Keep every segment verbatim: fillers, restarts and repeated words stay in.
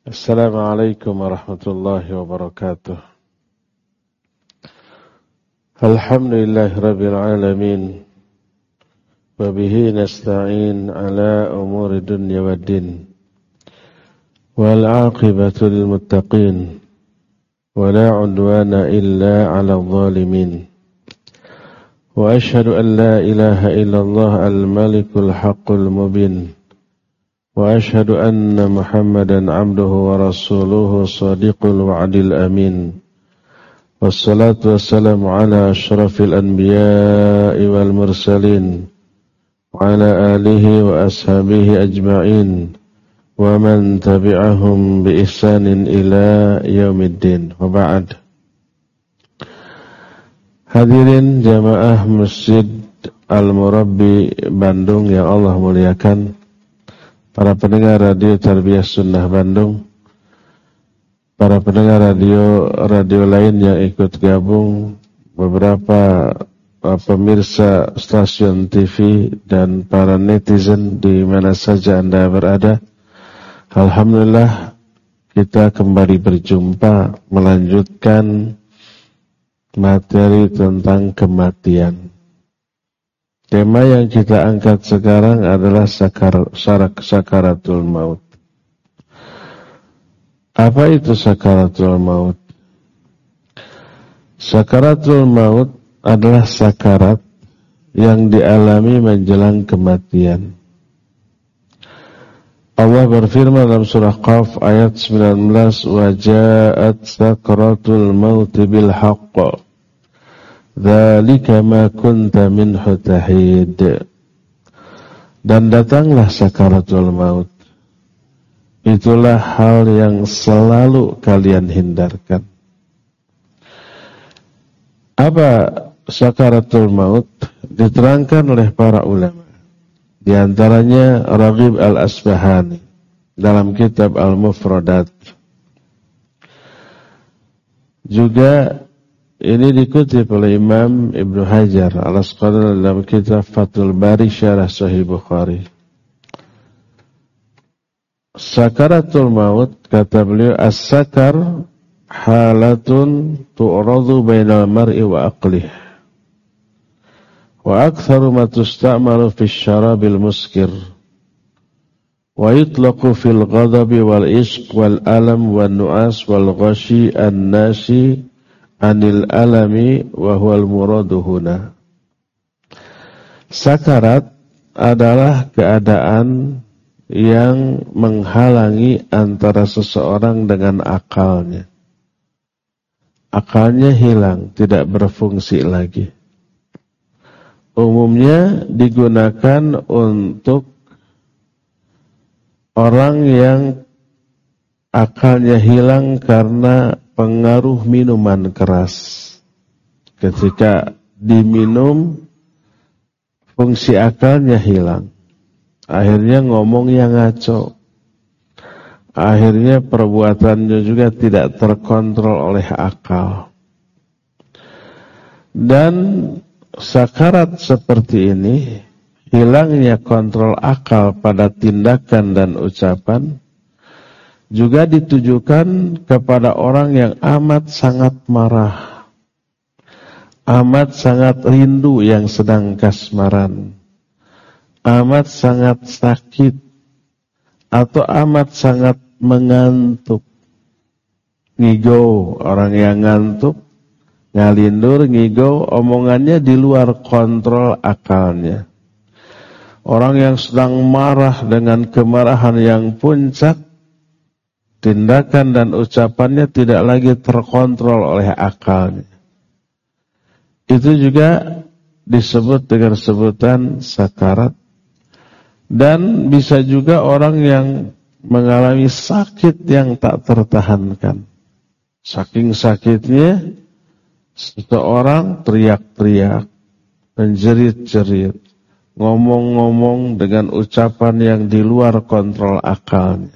Assalamualaikum warahmatullahi wabarakatuh. Alhamdulillahi rabbil alamin. Wa bihi nasta'in ala umuri dunya waddin. Wal 'aqibatu lil muttaqin. Wa la 'udwana illa 'alal zalimin. Wa asyhadu an la ilaha illallah al-malikul haqqul mubin. وأشهد أن محمدا عبده ورسوله صادق الوعد الأمين والصلاة والسلام على أشرف الأنبياء والمرسلين وعلى آله وأصحابه أجمعين ومن تبعهم بإحسان إلى يوم الدين وبعد. Hadirin jamaah Masjid Al-Murabbi Bandung yang Allah muliakan, para pendengar radio Tarbiyah Sunnah Bandung, para pendengar radio radio lain yang ikut gabung, beberapa uh, pemirsa stasiun T V dan para netizen di mana saja Anda berada. Alhamdulillah kita kembali berjumpa melanjutkan materi tentang kematian. Tema yang kita angkat sekarang adalah sakar, sarak, sakaratul maut. Apa itu sakaratul maut? Sakaratul maut adalah sakarat yang dialami menjelang kematian. Allah berfirman dalam surah Qaf ayat sembilan belas, wa ja'at sakaratul maut bil haqq. Dzalika ma kunta minhu tahid. Dan datanglah sakaratul maut. Itulah hal yang selalu kalian hindarkan. Apa sakaratul maut? Diterangkan oleh para ulama. Di antaranya Raghib Al-Asbahani dalam kitab Al-Mufradat. Juga ini dikutip oleh Imam Ibnu Hajar Al-Asqalani dalam kitab Fathul Bari Syarah Sahih Bukhari. Sakaratul maut, kata beliau, as-sakar halatun tu'radu bainal mar'i wa aqlih. Wa aktharu ma tusta'malu fi syarabil muskir. Wa yutlaqu fil ghadabi wal ishq wal alam wal nu'as wal ghashi an-nasi anil alami wa huwal muradu huna. Sakarat adalah keadaan yang menghalangi antara seseorang dengan akalnya. Akalnya hilang, tidak berfungsi lagi. Umumnya digunakan untuk orang yang akalnya hilang karena pengaruh minuman keras. Ketika diminum, fungsi akalnya hilang. Akhirnya ngomongnya ngaco. Akhirnya perbuatannya juga tidak terkontrol oleh akal. Dan sakarat seperti ini, hilangnya kontrol akal pada tindakan dan ucapan, juga ditujukan kepada orang yang amat sangat marah, amat sangat rindu yang sedang kasmaran, amat sangat sakit, atau amat sangat mengantuk. Ngigau, orang yang ngantuk, ngalindur, ngigau, omongannya di luar kontrol akalnya. Orang yang sedang marah dengan kemarahan yang puncak, tindakan dan ucapannya tidak lagi terkontrol oleh akalnya. Itu juga disebut dengan sebutan sakarat. Dan bisa juga orang yang mengalami sakit yang tak tertahankan. Saking sakitnya, seseorang teriak-teriak, menjerit-jerit, ngomong-ngomong dengan ucapan yang di luar kontrol akalnya.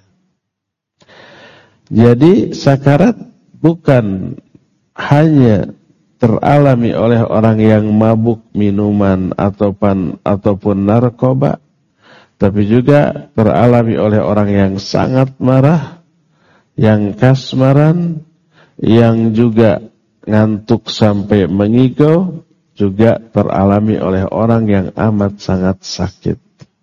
Jadi sakarat bukan hanya teralami oleh orang yang mabuk minuman ataupun ataupun narkoba, tapi juga teralami oleh orang yang sangat marah, yang kasmaran, yang juga ngantuk sampai mengigau, juga teralami oleh orang yang amat sangat sakit.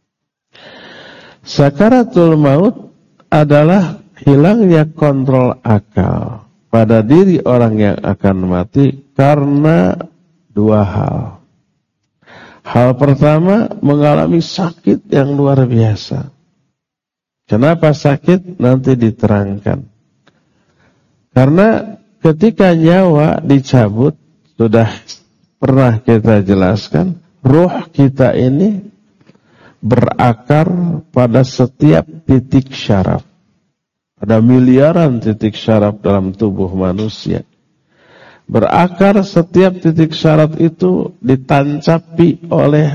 Sakaratul maut adalah hilangnya kontrol akal pada diri orang yang akan mati karena dua hal. Hal pertama, mengalami sakit yang luar biasa. Kenapa sakit? Nanti diterangkan. Karena ketika nyawa dicabut, sudah pernah kita jelaskan, ruh kita ini berakar pada setiap titik syaraf. Ada miliaran titik syaraf dalam tubuh manusia. Berakar setiap titik syaraf itu ditancapi oleh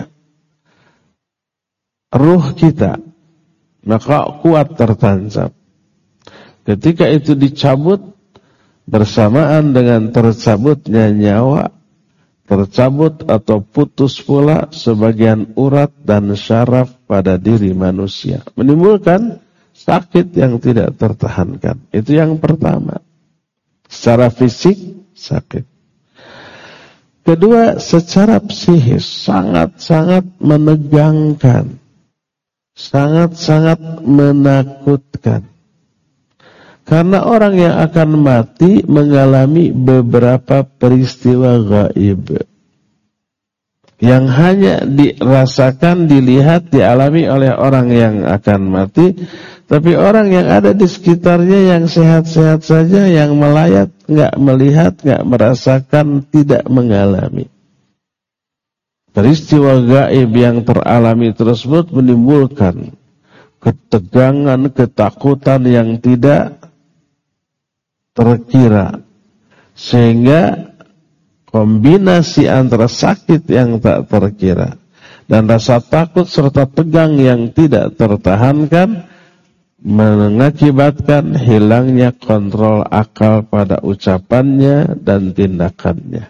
ruh kita. Maka kuat tertancap. Ketika itu dicabut, bersamaan dengan tercabutnya nyawa, tercabut atau putus pula sebagian urat dan syaraf pada diri manusia. Menimbulkan sakit yang tidak tertahankan. Itu yang pertama. Secara fisik, sakit. Kedua, secara psikis sangat-sangat menegangkan, sangat-sangat menakutkan. Karena orang yang akan mati mengalami beberapa peristiwa gaib yang hanya dirasakan, dilihat, dialami oleh orang yang akan mati. Tapi orang yang ada di sekitarnya yang sehat-sehat saja, yang melayat, nggak melihat, nggak merasakan, tidak mengalami. Peristiwa gaib yang teralami tersebut menimbulkan ketegangan, ketakutan yang tidak terkira. Sehingga kombinasi antara sakit yang tak terkira dan rasa takut serta tegang yang tidak tertahankan mengakibatkan hilangnya kontrol akal pada ucapannya dan tindakannya.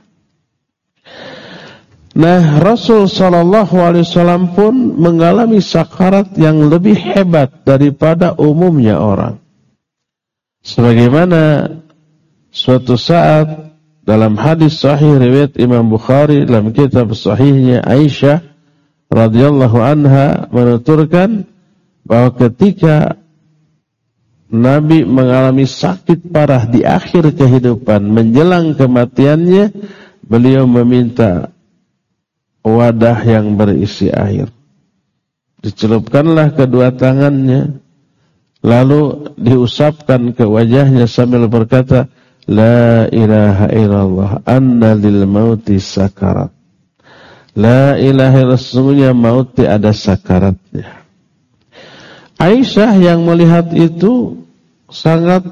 Nah, Rasul Shallallahu Alaihi Wasallam pun mengalami sakarat yang lebih hebat daripada umumnya orang. Sebagaimana suatu saat dalam hadis sahih riwayat Imam Bukhari dalam kitab sahihnya, Aisyah radhiyallahu anha menuturkan bahwa ketika Nabi mengalami sakit parah di akhir kehidupan menjelang kematiannya, beliau meminta wadah yang berisi air. Dicelupkanlah kedua tangannya, lalu diusapkan ke wajahnya sambil berkata, La ilaha illallah, anna lil mauti sakarat. La ilaha illallah, sesungguhnya maut ada sakaratnya. Aisyah yang melihat itu sangat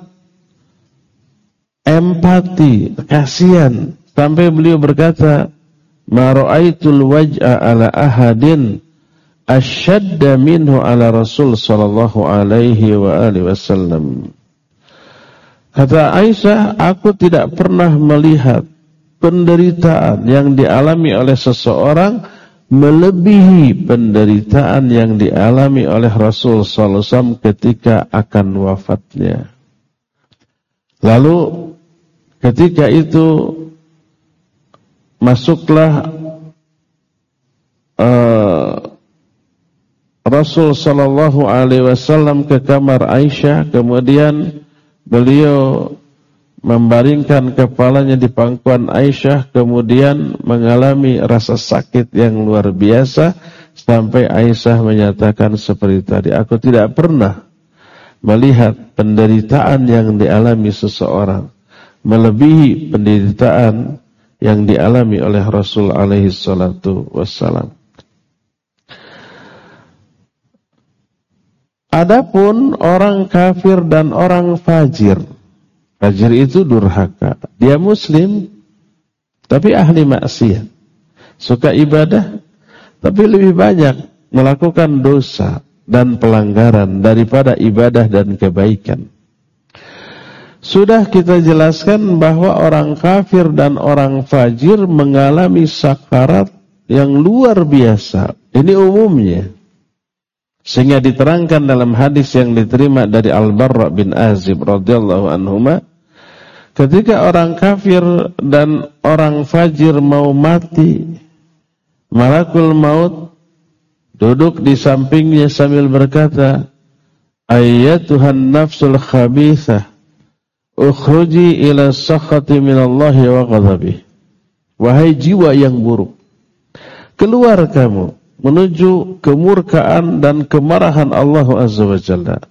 empati, kasihan, sampai beliau berkata, Ma ra'aitul waj'a ala ahadin asyadda minhu ala Rasul sallallahu alaihi wa alihi wasallam. Kata Aisyah, aku tidak pernah melihat penderitaan yang dialami oleh seseorang melebihi penderitaan yang dialami oleh Rasul sallallahu alaihi wasallam ketika akan wafatnya. Lalu ketika itu masuklah uh, Rasul sallallahu alaihi wasallam ke kamar Aisyah, kemudian beliau membaringkan kepalanya di pangkuan Aisyah, kemudian mengalami rasa sakit yang luar biasa sampai Aisyah menyatakan seperti tadi, aku tidak pernah melihat penderitaan yang dialami seseorang melebihi penderitaan yang dialami oleh Rasul alaihi salatu wassalam. Adapun orang kafir dan orang fajir, fajir itu durhaka, dia muslim tapi ahli maksiat, suka ibadah tapi lebih banyak melakukan dosa dan pelanggaran daripada ibadah dan kebaikan. Sudah kita jelaskan bahwa orang kafir dan orang fajir mengalami sakarat yang luar biasa. Ini umumnya. Sehingga diterangkan dalam hadis yang diterima dari Al-Barra bin Azib radhiyallahu anhuma, ketika orang kafir dan orang fajir mau mati, malakul maut duduk di sampingnya sambil berkata, "Ayyatuhan nafsul khabithah, ukhruji ila sakhati minallahi wa ghadabihi." Wahai jiwa yang buruk, keluar kamu menuju kemurkaan dan kemarahan Allah Azza wa Jalla.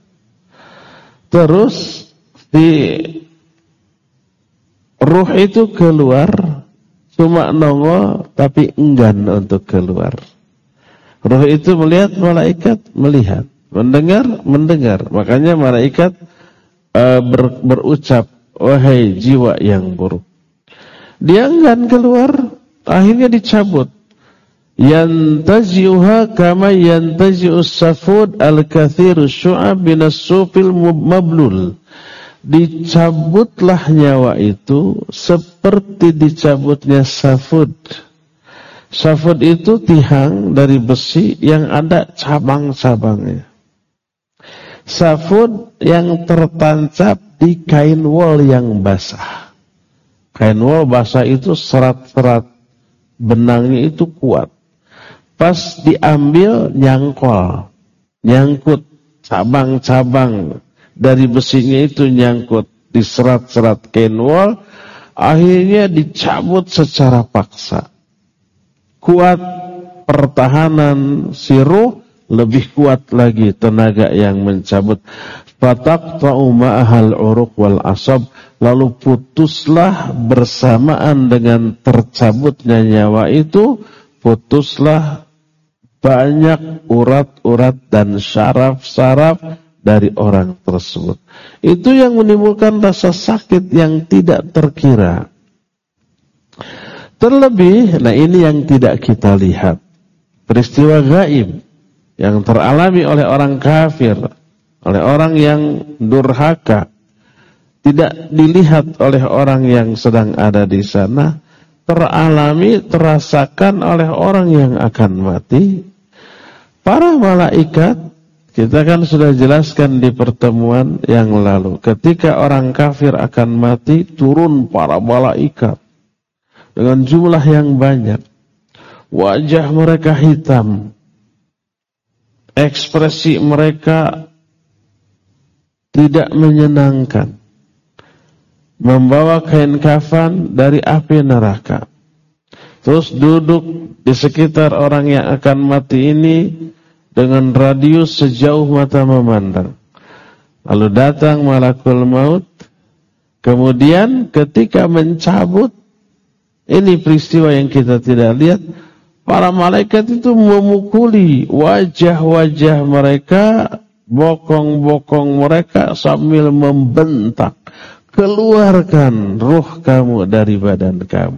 Terus di ruh itu keluar, cuma nongol tapi enggan untuk keluar. Ruh itu melihat, malaikat melihat, mendengar, mendengar. Makanya malaikat uh, ber, berucap, wahai jiwa yang buruk. Dia enggan keluar, akhirnya dicabut. Yantazi'uha kama yantazi'us safud al-kathiru syu'ab binas sufil mablul. Dicabutlah nyawa itu seperti dicabutnya safud. Safud itu tihang dari besi yang ada cabang-cabangnya. Safud yang tertancap di kain wol yang basah. Kain wol basah itu serat-serat benangnya itu kuat. Pas diambil nyangkol, nyangkut cabang-cabang dari besinya itu nyangkut di serat-serat kain wol, akhirnya dicabut secara paksa. Kuat pertahanan si ruh, lebih kuat lagi tenaga yang mencabut. Fataqta'u ma'ahal uruq wal asab, lalu putuslah bersamaan dengan tercabutnya nyawa itu, putuslah banyak urat-urat dan syaraf-syaraf dari orang tersebut. Itu yang menimbulkan rasa sakit yang tidak terkira. Terlebih, nah ini yang tidak kita lihat. Peristiwa gaib yang teralami oleh orang kafir, oleh orang yang durhaka, tidak dilihat oleh orang yang sedang ada di sana, teralami, terasakan oleh orang yang akan mati. Para malaikat, kita kan sudah jelaskan di pertemuan yang lalu, ketika orang kafir akan mati, turun para malaikat dengan jumlah yang banyak. Wajah mereka hitam, ekspresi mereka tidak menyenangkan, membawa kain kafan dari api neraka. Terus duduk di sekitar orang yang akan mati ini dengan radius sejauh mata memandang. Lalu datang malakul maut. Kemudian ketika mencabut, ini peristiwa yang kita tidak lihat, para malaikat itu memukuli wajah-wajah mereka, bokong-bokong mereka sambil membentak, keluarkan ruh kamu dari badan kamu.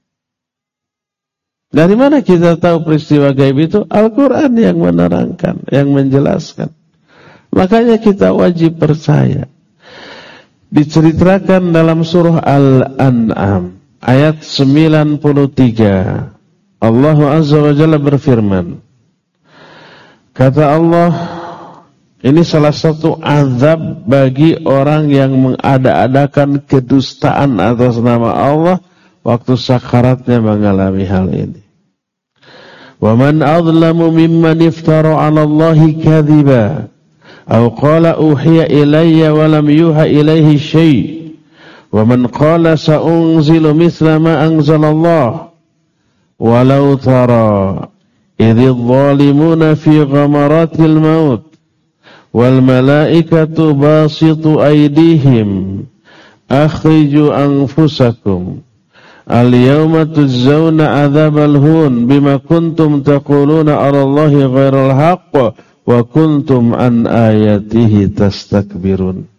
Dari mana kita tahu peristiwa gaib itu? Al-Quran yang menerangkan, yang menjelaskan. Makanya kita wajib percaya. Diceritakan dalam surah Al-An'am ayat sembilan puluh tiga. Allah Azza wa Jalla berfirman. Kata Allah, ini salah satu azab bagi orang yang mengada-adakan kedustaan atas nama Allah waktu sakaratnya mengalami hal ini. Wa man adlamu mimman iftara 'ala Allahi kadhiba aw qala uhiya ilayya wa lam yuha ilayhi syai' wa man qala sa'unzilu mithla ma anzala Allah walau tara idh adh-dhalimuna fi ghamaratil maut wal malaikatu basitu aydihim akhriju anfusakum al-yawma tujzauna 'adzabal hun bima kuntum taquluna 'ala Allahi ghairal haqq wa kuntum an ayatihi tastakbirun.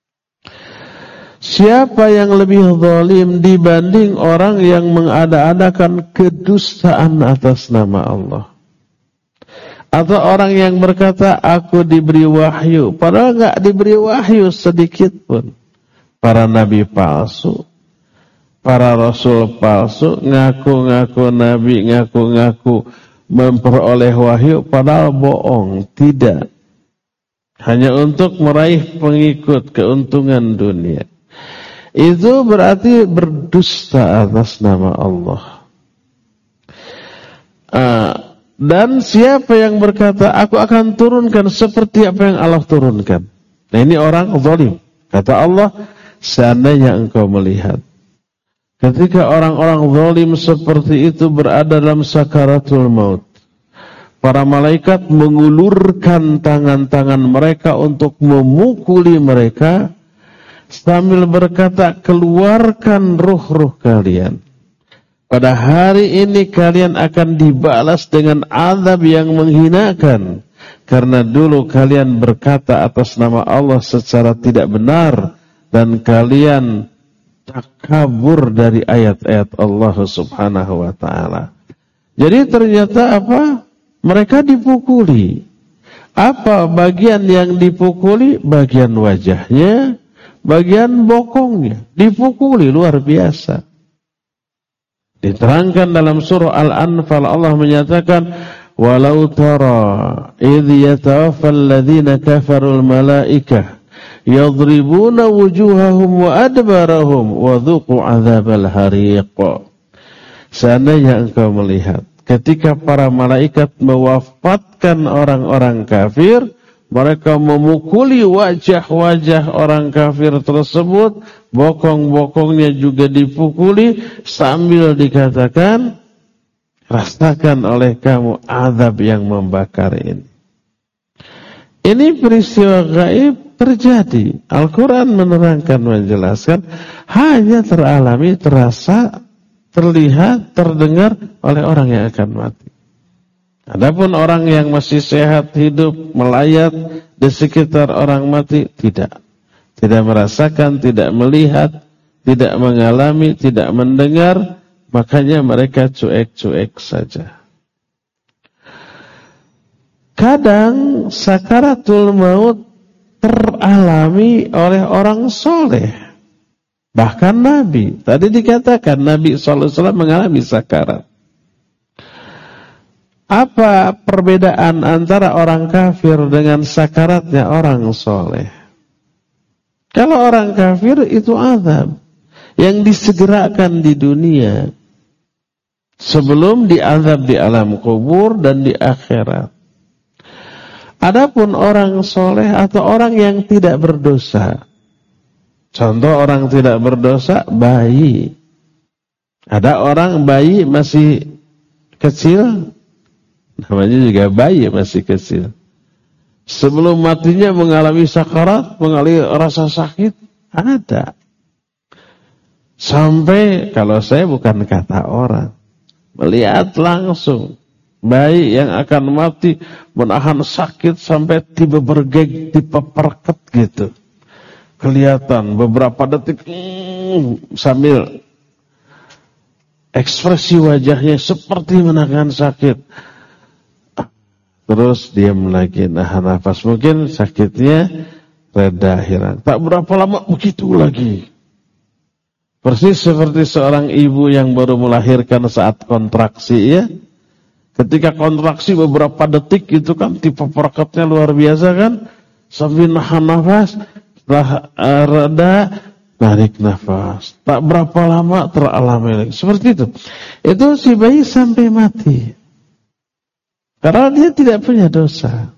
Siapa yang lebih zalim dibanding orang yang mengada-adakan kedustaan atas nama Allah? Atau orang yang berkata, aku diberi wahyu, padahal enggak diberi wahyu sedikit pun. Para nabi palsu, para rasul palsu, ngaku-ngaku nabi, ngaku-ngaku memperoleh wahyu padahal bohong, tidak. Hanya untuk meraih pengikut, keuntungan dunia. Itu berarti berdusta atas nama Allah. Uh, dan siapa yang berkata, aku akan turunkan seperti apa yang Allah turunkan. Nah, ini orang zalim. Kata Allah, seandainya engkau melihat ketika orang-orang zalim seperti itu berada dalam sakaratul maut, para malaikat mengulurkan tangan-tangan mereka untuk memukuli mereka sambil berkata, keluarkan ruh-ruh kalian. Pada hari ini kalian akan dibalas dengan azab yang menghinakan. Karena dulu kalian berkata atas nama Allah secara tidak benar. Dan kalian takabur dari ayat-ayat Allah subhanahu wa ta'ala. Jadi ternyata apa? Mereka dipukuli. Apa bagian yang dipukuli? Bagian wajahnya, bagian bokongnya. Dipukuli luar biasa. Diterangkan dalam surah Al-Anfal, Allah menyatakan, walau tara idh yatawaffal ladzina kafarul malaikah yadribuna wujuhahum wa adbarahum wa dhuqu adzabal hariq. Seandainya engkau melihat ketika para malaikat mewafatkan orang-orang kafir, mereka memukuli wajah-wajah orang kafir tersebut, bokong-bokongnya juga dipukuli sambil dikatakan, rasakan oleh kamu azab yang membakar ini. Ini peristiwa gaib terjadi. Al-Quran menerangkan, menjelaskan, hanya teralami, terasa, terlihat, terdengar oleh orang yang akan mati. Adapun orang yang masih sehat, hidup, melayat di sekitar orang mati, tidak. Tidak merasakan, tidak melihat, tidak mengalami, tidak mendengar, makanya mereka cuek-cuek saja. Kadang sakaratul maut teralami oleh orang soleh. Bahkan Nabi. Tadi dikatakan Nabi shallallahu alaihi wasallam mengalami sakarat. Apa perbedaan antara orang kafir dengan sakaratnya orang soleh? Kalau orang kafir itu azab yang disegerakan di dunia sebelum diazab di alam kubur dan di akhirat. Adapun orang soleh atau orang yang tidak berdosa, contoh orang tidak berdosa, bayi. Ada orang bayi masih kecil, namanya juga bayi masih kecil. Sebelum matinya mengalami sakarat, mengalami rasa sakit, ada. Sampai, kalau saya bukan kata orang, melihat langsung bayi yang akan mati menahan sakit sampai tiba bergeg, dipeperket gitu. Kelihatan beberapa detik hmm, sambil ekspresi wajahnya seperti menahan sakit. Terus diam lagi, nahan nafas. Mungkin sakitnya reda, hilang. Tak berapa lama begitu lagi. Persis seperti seorang ibu yang baru melahirkan saat kontraksi, ya. Ketika kontraksi beberapa detik itu kan tipe perkatnya luar biasa kan. Sambil nahan nafas, setelah uh, reda, narik nafas. Tak berapa lama teralami lagi. Seperti itu. Itu si bayi sampai mati. Karena dia tidak punya dosa.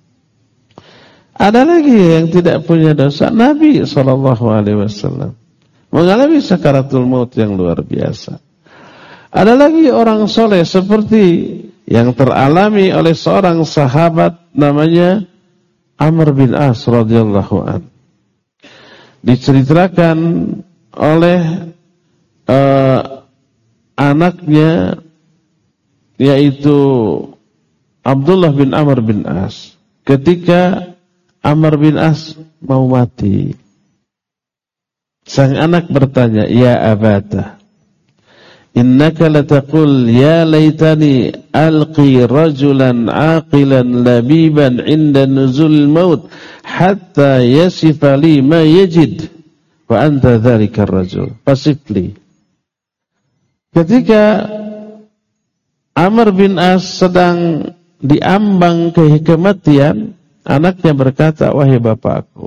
Ada lagi yang tidak punya dosa. Nabi shallallahu alaihi wasallam mengalami sakaratul maut yang luar biasa. Ada lagi orang soleh seperti yang teralami oleh seorang sahabat namanya Amr bin As radhiyallahu an. Diceritakan oleh uh, anaknya yaitu Abdullah bin Amr bin As. Ketika Amr bin As mau mati, sang anak bertanya, "Ya abata, innaka lataqul ya laitani alqi rajulan aqilan labiban inda nuzul maut hatta yasifa li ma yajid wa anta dzalika ar-rajul." Pasifli. Ketika Amr bin As sedang diambang ke kematian, anaknya berkata, wahai bapakku,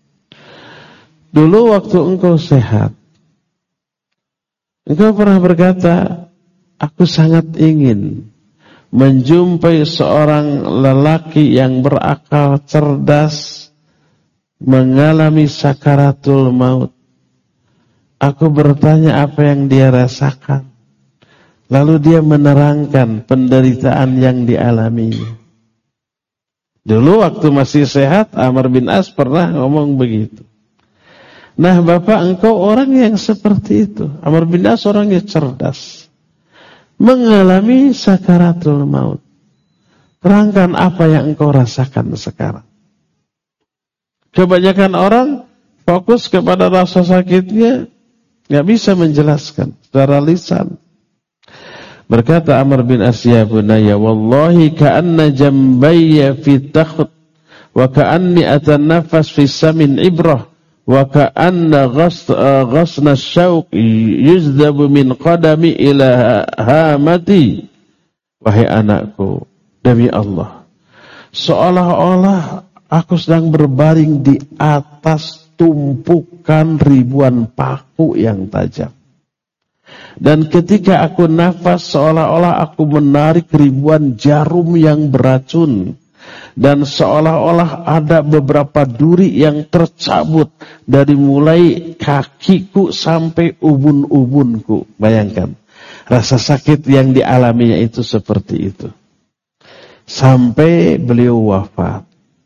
dulu waktu engkau sehat, engkau pernah berkata, aku sangat ingin menjumpai seorang lelaki yang berakal, cerdas, mengalami sakaratul maut. Aku bertanya apa yang dia rasakan. Lalu dia menerangkan penderitaan yang dialaminya. Dulu waktu masih sehat, Amr bin As pernah ngomong begitu. Nah, Bapak, engkau orang yang seperti itu. Amr bin As orangnya cerdas, mengalami sakaratul maut. Terangkan apa yang engkau rasakan sekarang. Kebanyakan orang fokus kepada rasa sakitnya, nggak bisa menjelaskan secara lisan. Berkata Amr bin As, ya bunayya, wallahi ka'anna jambayya fi takhut, wa ka'anni atanafas fi samin ibrah, wa ka'anna ghasna syauq yuzdabu min qadami ila hamati. Wahai anakku, demi Allah, seolah-olah aku sedang berbaring di atas tumpukan ribuan paku yang tajam. Dan ketika aku nafas, seolah-olah aku menarik ribuan jarum yang beracun. Dan seolah-olah ada beberapa duri yang tercabut dari mulai kakiku sampai ubun-ubunku. Bayangkan, rasa sakit yang dialaminya itu seperti itu. Sampai beliau wafat.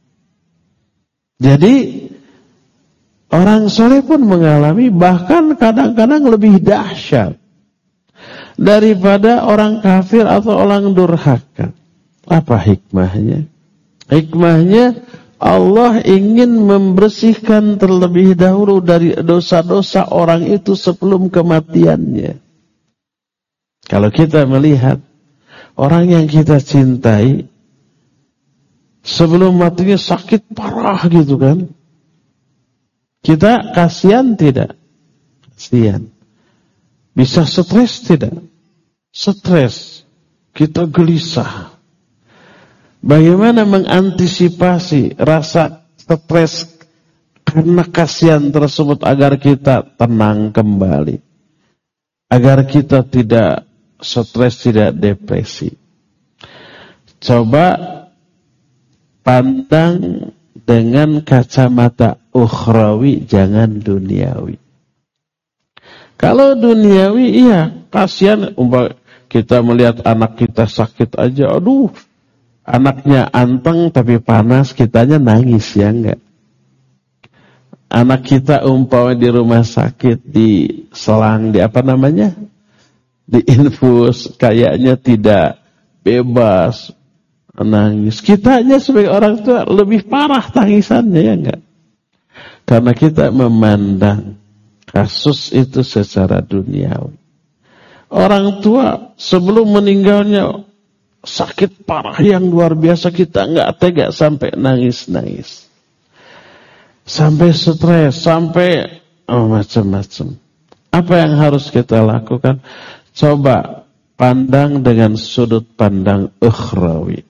Jadi orang soleh pun mengalami, bahkan kadang-kadang lebih dahsyat daripada orang kafir atau orang durhaka. Apa hikmahnya? Hikmahnya Allah ingin membersihkan terlebih dahulu dari dosa-dosa orang itu sebelum kematiannya. Kalau kita melihat orang yang kita cintai sebelum matinya sakit parah gitu kan, kita kasihan tidak? Kasihan. Bisa stres tidak? Stres. Kita gelisah. Bagaimana mengantisipasi rasa stres karena kasihan tersebut agar kita tenang kembali? Agar kita tidak stres, tidak depresi. Coba pandang dengan kacamata ukhrawi, jangan duniawi. Kalau duniawi, iya, kasihan. Umpah kita melihat anak kita sakit aja, aduh, anaknya anteng tapi panas, kitanya nangis, ya enggak? Anak kita umpama di rumah sakit, di selang, di apa namanya? Di infus, kayaknya tidak bebas, nangis. Kitanya sebagai orang tua lebih parah tangisannya, ya enggak? Karena kita memandang kasus itu secara duniawi. Orang tua sebelum meninggalnya sakit parah yang luar biasa, kita enggak tega sampai nangis-nangis. Sampai stres, sampai oh, macam-macam. Apa yang harus kita lakukan? Coba pandang dengan sudut pandang ukhrawi.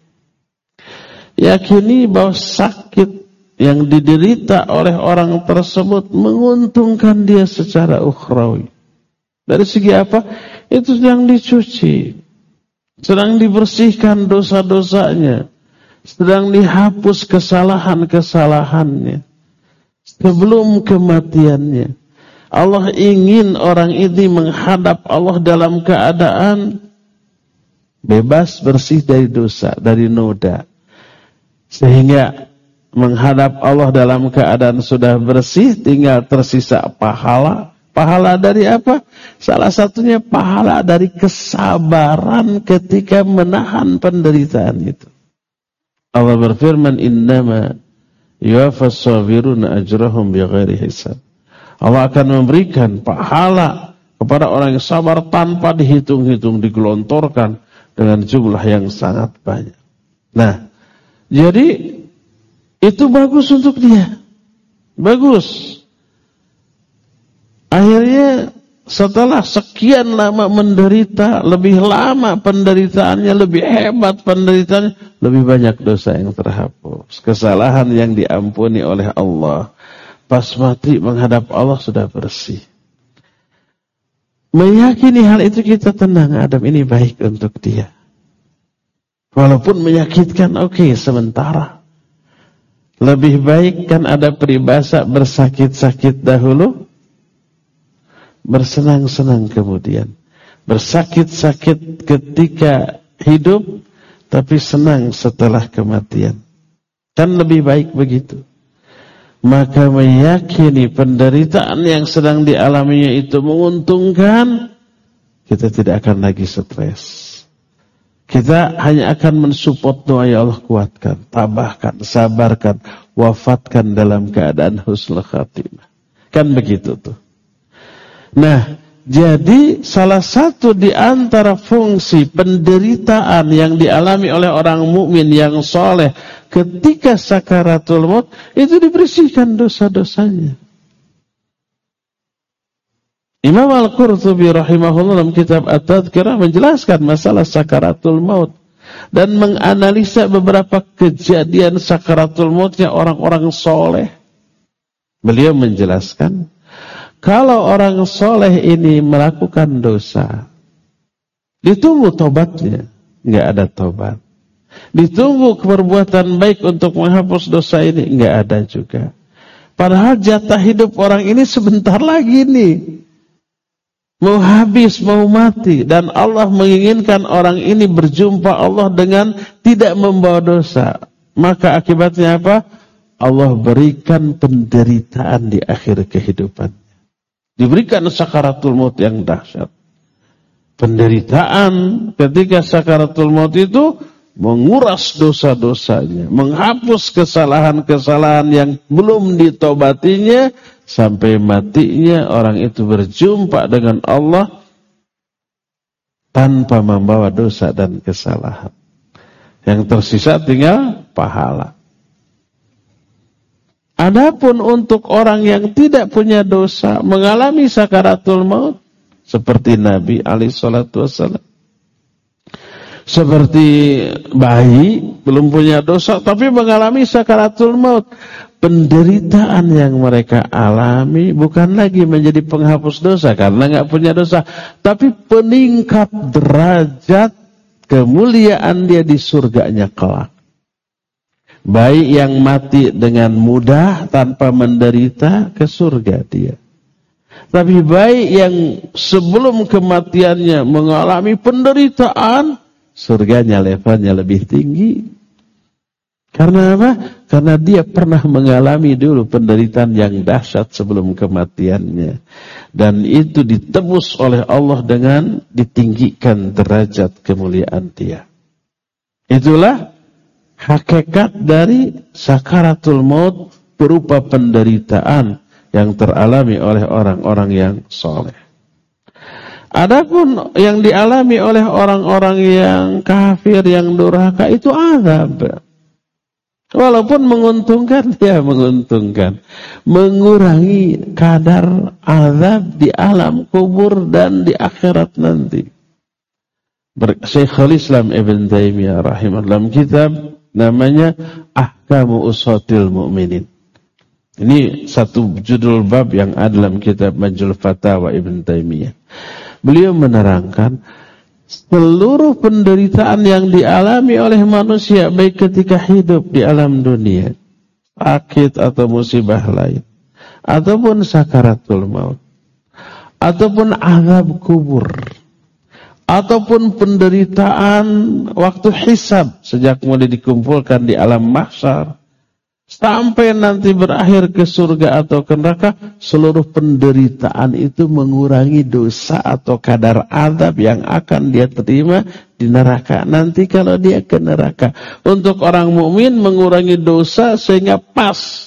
Yakini bahwa sakit yang diderita oleh orang tersebut menguntungkan dia secara ukhrawi. Dari segi apa? Itu sedang dicuci, sedang dibersihkan dosa-dosanya, sedang dihapus kesalahan-kesalahannya sebelum kematiannya. Allah ingin orang ini menghadap Allah dalam keadaan bebas, bersih dari dosa, dari noda. Sehingga menghadap Allah dalam keadaan sudah bersih, tinggal tersisa pahala. Pahala dari apa? Salah satunya pahala dari kesabaran ketika menahan penderitaan itu. Allah berfirman, innama yuwaffas sabiruna ajrahum bighairi hisab. Allah akan memberikan pahala kepada orang yang sabar tanpa dihitung-hitung, digelontorkan dengan jumlah yang sangat banyak. Nah, jadi itu bagus untuk dia. Bagus. Akhirnya setelah sekian lama menderita, lebih lama penderitaannya, lebih hebat penderitaannya, lebih banyak dosa yang terhapus, kesalahan yang diampuni oleh Allah. Pas mati menghadap Allah sudah bersih. Meyakini hal itu kita tenang, Adam ini baik untuk dia. Walaupun menyakitkan, oke, okay, sementara. Lebih baik kan ada peribahasa bersakit-sakit dahulu, bersenang-senang kemudian. Bersakit-sakit ketika hidup, tapi senang setelah kematian. Kan lebih baik begitu. Maka meyakini penderitaan yang sedang dialaminya itu menguntungkan, kita tidak akan lagi stres. Kita hanya akan mensupport doa, ya Allah kuatkan, tabahkan, sabarkan, wafatkan dalam keadaan husnul khatimah. Kan begitu tuh. Nah, jadi salah satu di antara fungsi penderitaan yang dialami oleh orang mukmin yang soleh ketika sakaratul maut itu dibersihkan dosa-dosanya. Imam Al-Qurtubi rahimahullah dalam kitab At-Tadhkirah menjelaskan masalah sakaratul maut dan menganalisa beberapa kejadian sakaratul mautnya orang-orang soleh. Beliau menjelaskan, kalau orang soleh ini melakukan dosa, ditunggu tobatnya, nggak ada tobat. Ditunggu perbuatan baik untuk menghapus dosa ini, nggak ada juga. Padahal jatah hidup orang ini sebentar lagi nih. Mau habis, mau mati. Dan Allah menginginkan orang ini berjumpa Allah dengan tidak membawa dosa. Maka akibatnya apa? Allah berikan penderitaan di akhir kehidupan. Diberikan sakaratul maut yang dahsyat. Penderitaan ketika sakaratul maut itu menguras dosa-dosanya, menghapus kesalahan-kesalahan yang belum ditobatinya, sampai matinya orang itu berjumpa dengan Allah tanpa membawa dosa dan kesalahan. Yang tersisa tinggal pahala. Adapun untuk orang yang tidak punya dosa, mengalami sakaratul maut, seperti Nabi alaihi salatu wassalam, seperti bayi belum punya dosa tapi mengalami sakaratul maut, penderitaan yang mereka alami bukan lagi menjadi penghapus dosa karena nggak punya dosa, tapi peningkat derajat kemuliaan dia di surganya kelak. Baik yang mati dengan mudah tanpa menderita ke surga dia. Tapi baik yang sebelum kematiannya mengalami penderitaan, surganya levelnya lebih tinggi. Karena apa? Karena dia pernah mengalami dulu penderitaan yang dahsyat sebelum kematiannya. Dan itu ditebus oleh Allah dengan ditinggikan derajat kemuliaan dia. Itulah hakikat dari sakaratul maut berupa penderitaan yang teralami oleh orang-orang yang soleh. Adapun yang dialami oleh orang-orang yang kafir, yang durhaka, itu azab. Walaupun menguntungkan, ya menguntungkan. Mengurangi kadar azab di alam kubur dan di akhirat nanti. Syekhul Islam Ibn Taimiyah rahimahullah dalam kitab namanya Ahkamu Ushatil Mu'minin. Ini satu judul bab yang ada dalam kitab Majul Fatawa Ibn Taimiyah. Beliau menerangkan seluruh penderitaan yang dialami oleh manusia baik ketika hidup di alam dunia, sakit atau musibah lain, ataupun sakaratul maut, ataupun azab kubur, ataupun penderitaan waktu hisab sejak mulai dikumpulkan di alam mahsyar sampai nanti berakhir ke surga atau ke neraka, seluruh penderitaan itu mengurangi dosa atau kadar azab yang akan dia terima di neraka nanti kalau dia ke neraka. Untuk orang mukmin mengurangi dosa sehingga pas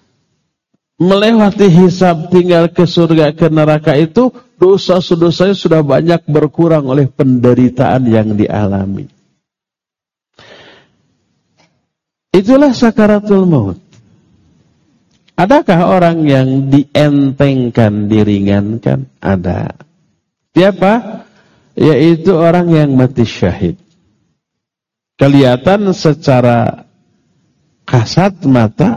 melewati hisab tinggal ke surga ke neraka itu, dosa-dosanya sudah banyak berkurang oleh penderitaan yang dialami. Itulah sakaratul maut. Adakah orang yang dientengkan, diringankan? Ada. Siapa? Yaitu orang yang mati syahid. Kelihatan secara kasat mata,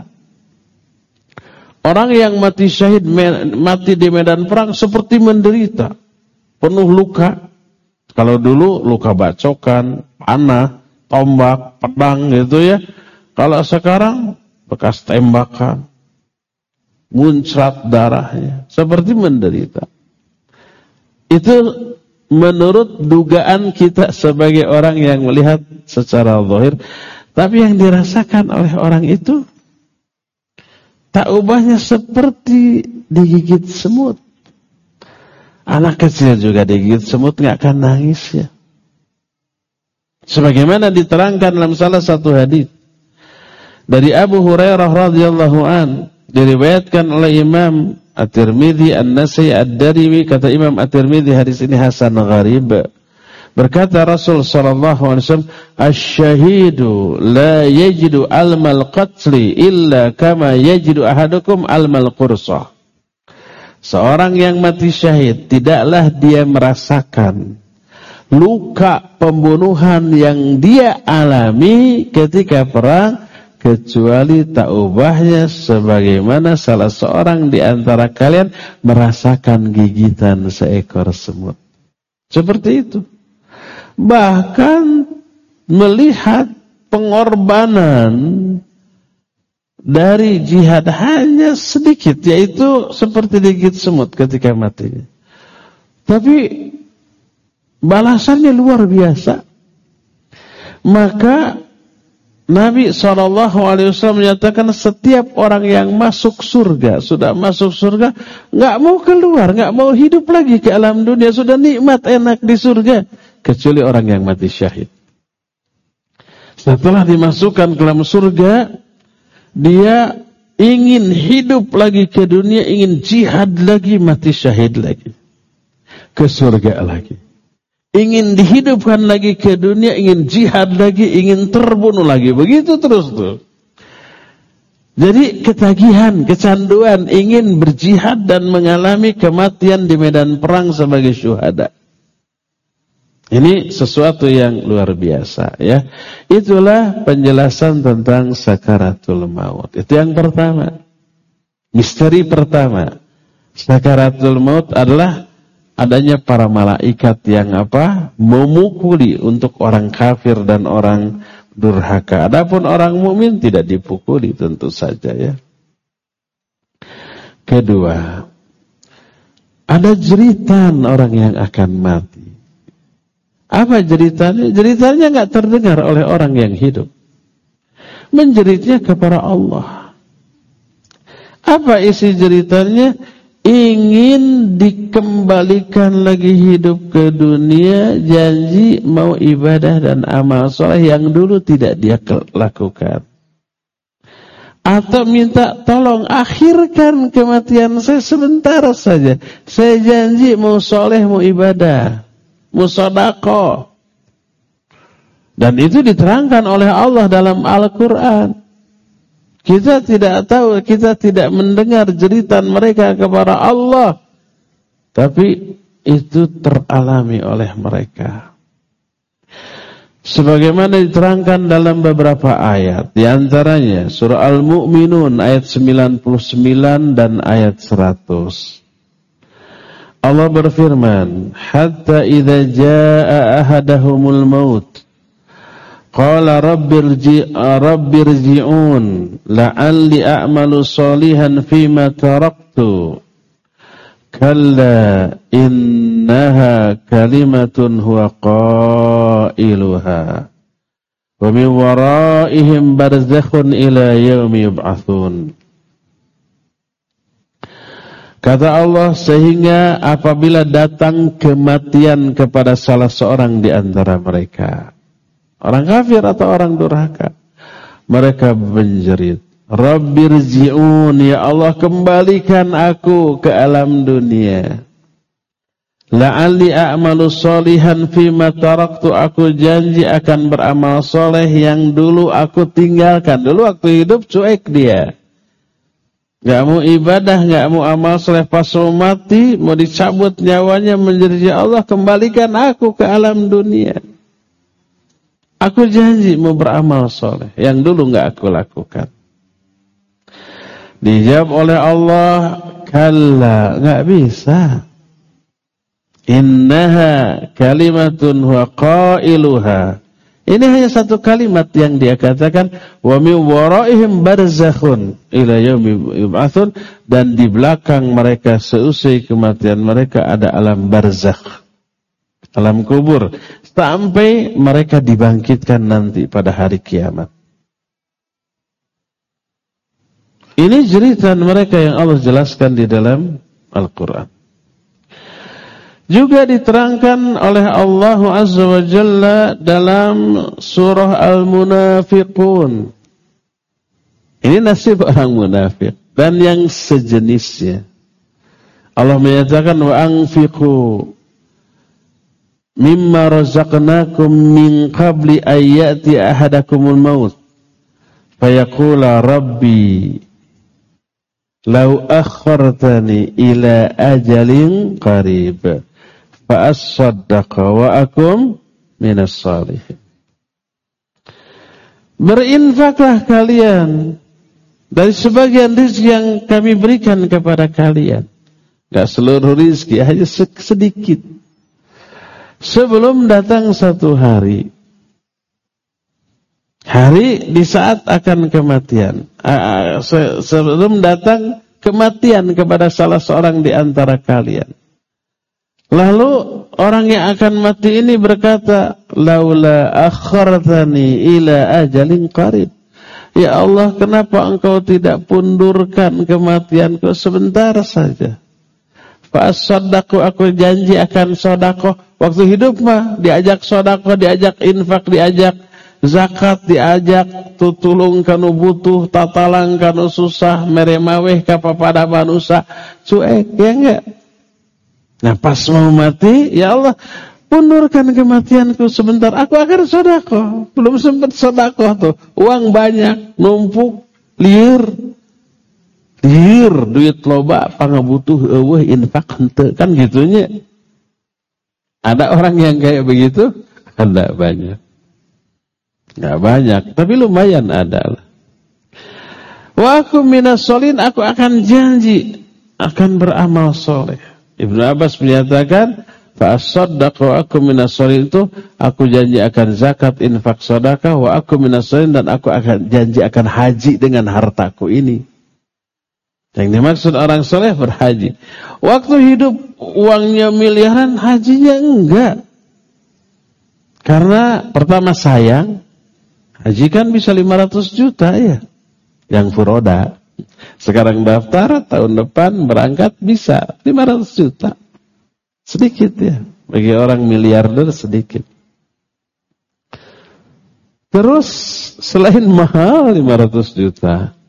orang yang mati syahid, mati di medan perang seperti menderita, penuh luka. Kalau dulu luka bacokan, panah, tombak, pedang gitu ya. Kalau sekarang bekas tembakan, muncrat darahnya, seperti menderita. Itu menurut dugaan kita sebagai orang yang melihat secara zahir. Tapi yang dirasakan oleh orang itu tak ubahnya seperti digigit semut. Anak kecil juga digigit semut nggak akan nangis ya. Sebagaimana diterangkan dalam salah satu hadis dari Abu Hurairah radhiyallahu an, diriwayatkan oleh Imam At-Tirmidzi, An-Nasai, Ad-Darimi. Kata Imam At-Tirmidzi, hadis ini hasan gharib. Berkata Rasul sallallahu alaihi wasallam, "Asy-syahidu la yajidu almal qatli illa kama yajidu ahadukum almal qursah." Seorang yang mati syahid tidaklah dia merasakan luka pembunuhan yang dia alami ketika perang, kecuali tak ubahnya sebagaimana salah seorang di antara kalian merasakan gigitan seekor semut. Seperti itu. Bahkan melihat pengorbanan dari jihad hanya sedikit, yaitu seperti digigit semut ketika mati. Tapi balasannya luar biasa. Maka Nabi shallallahu alaihi wasallam menyatakan setiap orang yang masuk surga, sudah masuk surga, nggak mau keluar, nggak mau hidup lagi ke alam dunia, sudah nikmat enak di surga, kecuali orang yang mati syahid. Setelah dimasukkan ke dalam surga, dia ingin hidup lagi ke dunia, ingin jihad lagi, mati syahid lagi, ke surga lagi. Ingin dihidupkan lagi ke dunia, ingin jihad lagi, ingin terbunuh lagi. Begitu terus tuh. Jadi ketagihan, kecanduan, ingin berjihad dan mengalami kematian di medan perang sebagai syuhada. Ini sesuatu yang luar biasa ya. Itulah penjelasan tentang sakaratul maut. Itu yang pertama. Misteri pertama. Sakaratul maut adalah adanya para malaikat yang apa? Memukuli untuk orang kafir dan orang durhaka. Adapun orang mukmin tidak dipukuli tentu saja ya. Kedua, ada jeritan orang yang akan mati. Apa jeritanya? Jeritanya nggak terdengar oleh orang yang hidup. Menjeritnya kepada Allah. Apa isi jeritanya? Ingin dikembalikan lagi hidup ke dunia, janji mau ibadah dan amal soleh yang dulu tidak dia lakukan. Atau minta tolong akhirkan kematian saya sebentar saja. Saya janji mau soleh, mau ibadah, mau sedekah. Dan itu diterangkan oleh Allah dalam Al-Quran. Kita tidak tahu, kita tidak mendengar jeritan mereka kepada Allah. Tapi itu teralami oleh mereka. Sebagaimana diterangkan dalam beberapa ayat. Di antaranya surah Al-Mu'minun ayat sembilan puluh sembilan dan ayat seratus. Allah berfirman, "Hatta idza jaa ahadahumul maut qala rabbirji rabbirji'un la'alli a'malu shalihan fima taraktu kalla innaha kalimatun huwa qailuha wa min waraihim barzakhun ila yaumi yub'atsun." Kata Allah, sehingga apabila datang kematian kepada salah seorang di antara mereka, orang kafir atau orang durhaka, mereka menjerit, "Rabbirji'un, ya Allah kembalikan aku ke alam dunia. La'alli a'malu sholihan fima taraktu, aku janji akan beramal soleh yang dulu aku tinggalkan." Dulu waktu hidup cuek dia. Gak mau ibadah, gak mau amal soleh, pas mau mati, mau dicabut nyawanya menjadi, ya Allah kembalikan aku ke alam dunia. Aku janji mau beramal soleh, yang dulu gak aku lakukan. Dijawab oleh Allah, kalla, gak bisa. Innaha kalimatun huwa qailuha. Ini hanya satu kalimat yang dia katakan, wa min waraihim barzakhun ila yaumi yub'atsun, dan di belakang mereka seusai kematian mereka ada alam barzakh, alam kubur, sampai mereka dibangkitkan nanti pada hari kiamat. Ini cerita mereka yang Allah jelaskan di dalam Al-Quran. Juga diterangkan oleh Allah Azza wa Jalla dalam surah Al-Munafiqun. Ini nasib orang munafik dan yang sejenisnya. Allah menyatakan, wa anfiqu mimma razaqnakum min qabli ayyati ahadakumul maut fayaqula rabbi law akhartani ila ajalin qarib fa'as-saddaqa wa akum minas salihin. Berinfaklah kalian dari sebagian rezeki yang kami berikan kepada kalian. Gak seluruh rezeki, hanya sedikit. Sebelum datang satu hari. Hari di saat akan kematian. Sebelum datang kematian kepada salah seorang di antara kalian. Lalu orang yang akan mati ini berkata, laula akhartani ila ajalin qarib. Ya Allah, kenapa engkau tidak pundurkan kematianku sebentar saja? Fa'as-sadaqu, aku janji akan sedekah. Waktu hidup mah diajak sedekah, diajak infak, diajak zakat, diajak tutulung kanu butuh, tatalang kanu susah, meremaweh ka papada manusia. Cuek, ya enggak? Nah pas mau mati, ya Allah pundurkan kematianku sebentar, aku akan sedekah. Belum sempat sedekah tuh, uang banyak, numpuk, liur, liur, duit loba, pangabutuh, eueuh, infak henteu, kan gitunya. Ada orang yang kayak begitu? Ada banyak. Nggak banyak, tapi lumayan ada. Wa aku minas sholihin, aku akan janji akan beramal soleh. Ibnu Abbas menyatakan, fa'as-saddaq wa aku minas sholihin, itu aku janji akan zakat, infak, sedekah, wa aku minas sholihin, dan aku akan janji akan haji dengan hartaku ini. Yang dimaksud orang soleh berhaji. Waktu hidup uangnya miliaran, hajinya enggak. Karena pertama sayang, haji kan bisa lima ratus juta ya, yang furoda. Sekarang daftar, tahun depan berangkat bisa lima ratus juta. Sedikit ya, bagi orang miliarder sedikit. Terus selain mahal lima ratus juta,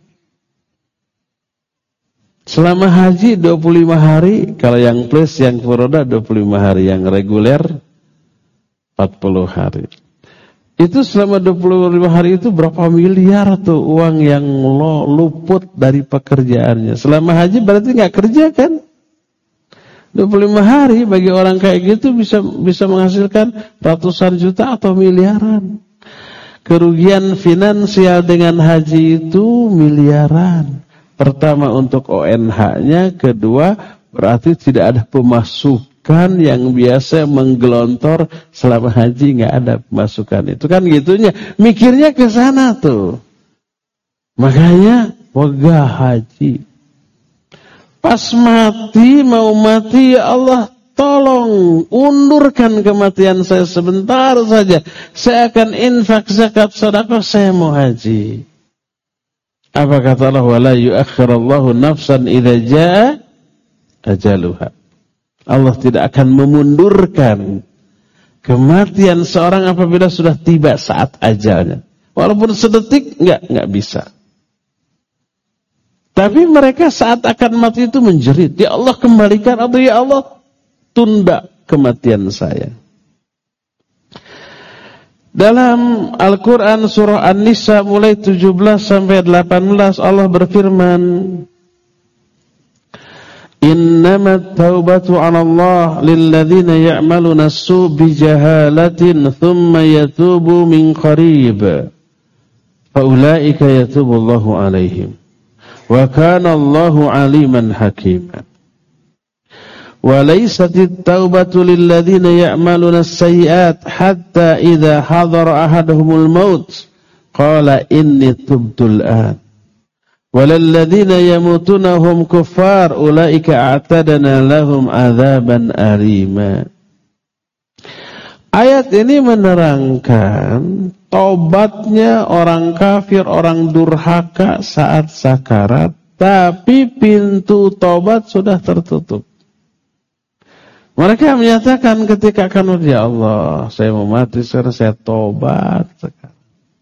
selama haji dua puluh lima hari, kalau yang plus, yang furoda dua puluh lima hari, yang reguler empat puluh hari. Itu selama dua puluh lima hari itu berapa miliar tuh uang yang lo luput dari pekerjaannya. Selama haji berarti nggak kerja kan? dua puluh lima hari bagi orang kayak gitu bisa bisa menghasilkan ratusan juta atau miliaran. Kerugian finansial dengan haji itu miliaran. Pertama untuk O N H-nya, kedua berarti tidak ada pemasukan yang biasa menggelontor selama haji, nggak ada pemasukan. Itu kan gitunya, mikirnya ke sana tuh. Makanya wegah haji. Pas mati, mau mati, ya Allah tolong undurkan kematian saya sebentar saja. Saya akan infak, zakat, sedekah, saya mau haji. Apa kata Allah? Wala yuakhirallahu nafsan idza jaa ajaluha. Allah tidak akan memundurkan kematian seorang apabila sudah tiba saat ajalnya. Walaupun sedetik, enggak, enggak bisa. Tapi mereka saat akan mati itu menjerit, ya Allah kembalikan, atau ya Allah tunda kematian saya. Dalam Al-Quran surah An-Nisa mulai tujuh belas sampai delapan belas Allah berfirman, innamat taubatu 'ala Allah lilladzina ya'maluna as-su' bi jahalatin thumma yatubu min qarib fa ulaika yatubu Allahu 'alaihim wa kana Allahu 'aliman hakiman. Wa laysatit taubatu lilladzina ya'maluna as-sayyi'at hatta idza hadara ahaduhumul maut qala inni tubtul an. Walalladzina yamutuna hum kuffar ulaika a'tadna lahum 'adzaban alima. Ayat ini menerangkan tobatnya orang kafir, orang durhaka saat sakarat, tapi pintu tobat sudah tertutup. Mereka menyatakan ketika akan, ya Allah, saya mau mati sekarang, saya tobat sekarang.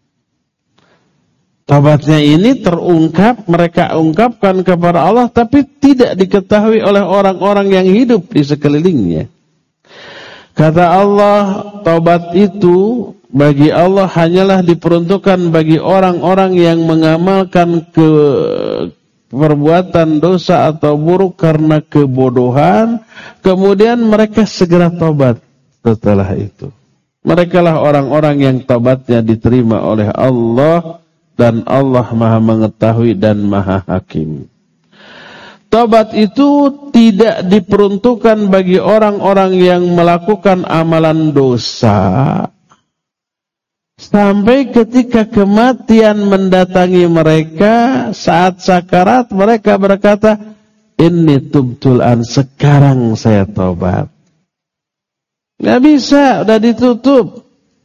Tobatnya ini terungkap, mereka ungkapkan kepada Allah, tapi tidak diketahui oleh orang-orang yang hidup di sekelilingnya. Kata Allah, tobat itu bagi Allah hanyalah diperuntukkan bagi orang-orang yang mengamalkan ke perbuatan dosa atau buruk karena kebodohan, kemudian mereka segera tobat setelah itu. Merekalah orang-orang yang tobatnya diterima oleh Allah, dan Allah Maha Mengetahui dan Maha Hakim. Tobat itu tidak diperuntukkan bagi orang-orang yang melakukan amalan dosa sampai ketika kematian mendatangi mereka. Saat sakarat mereka berkata, inni tubtul an, sekarang saya tobat. Nggak bisa, udah ditutup.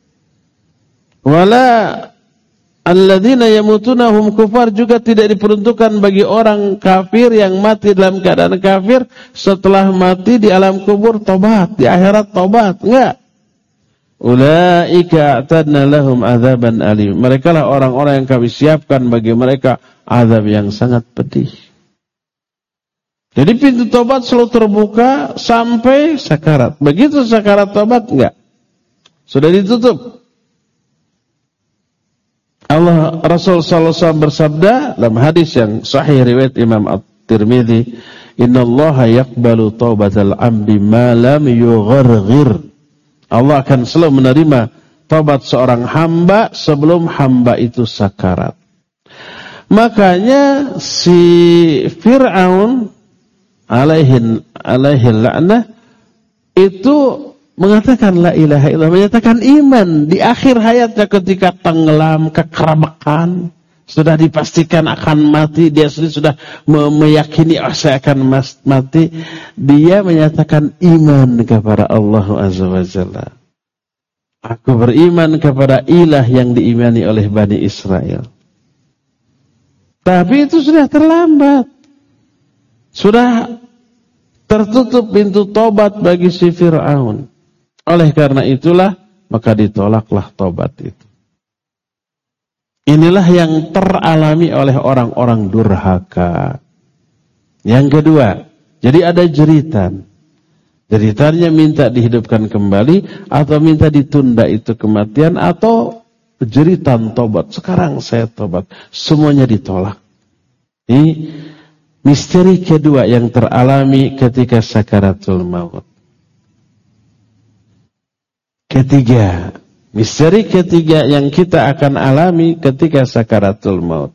Wala alladzina yamutuna hum kufar, juga tidak diperuntukkan bagi orang kafir yang mati dalam keadaan kafir, setelah mati di alam kubur tobat, di akhirat tobat. Enggak. Ulaika a'tadna lahum adzaban alim. Mereka lah orang-orang yang kami siapkan bagi mereka azab yang sangat pedih. Jadi pintu tobat selalu terbuka sampai sakarat. Begitu sakarat tobat, enggak. Sudah ditutup. Allah Rasul sallallahu alaihi wasallam bersabda dalam hadis yang sahih riwayat Imam At-Tirmidzi, "Innallaha yaqbalu taubatal 'abdi ma lam yugharghir." Allah akan selalu menerima taubat seorang hamba sebelum hamba itu sakarat. Makanya si Fir'aun alaihi alaihi la'nah itu mengatakan la ilaha illallah, menyatakan iman di akhir hayatnya ketika tenggelam, kekerabakan, sudah dipastikan akan mati, dia sudah meyakini oh, saya akan mati, dia menyatakan iman kepada Allah Azza wa Jalla. Aku beriman kepada ilah yang diimani oleh Bani Israel. Tapi itu sudah terlambat. Sudah tertutup pintu tobat bagi si Fir'aun. Oleh karena itulah, maka ditolaklah tobat itu. Inilah yang teralami oleh orang-orang durhaka. Yang kedua, jadi ada jeritan. Jeritannya minta dihidupkan kembali, atau minta ditunda itu kematian, atau jeritan tobat. Sekarang saya tobat. Semuanya ditolak. Ini misteri kedua yang teralami ketika sakaratul maut. Ketiga, misteri ketiga yang kita akan alami ketika sakaratul maut.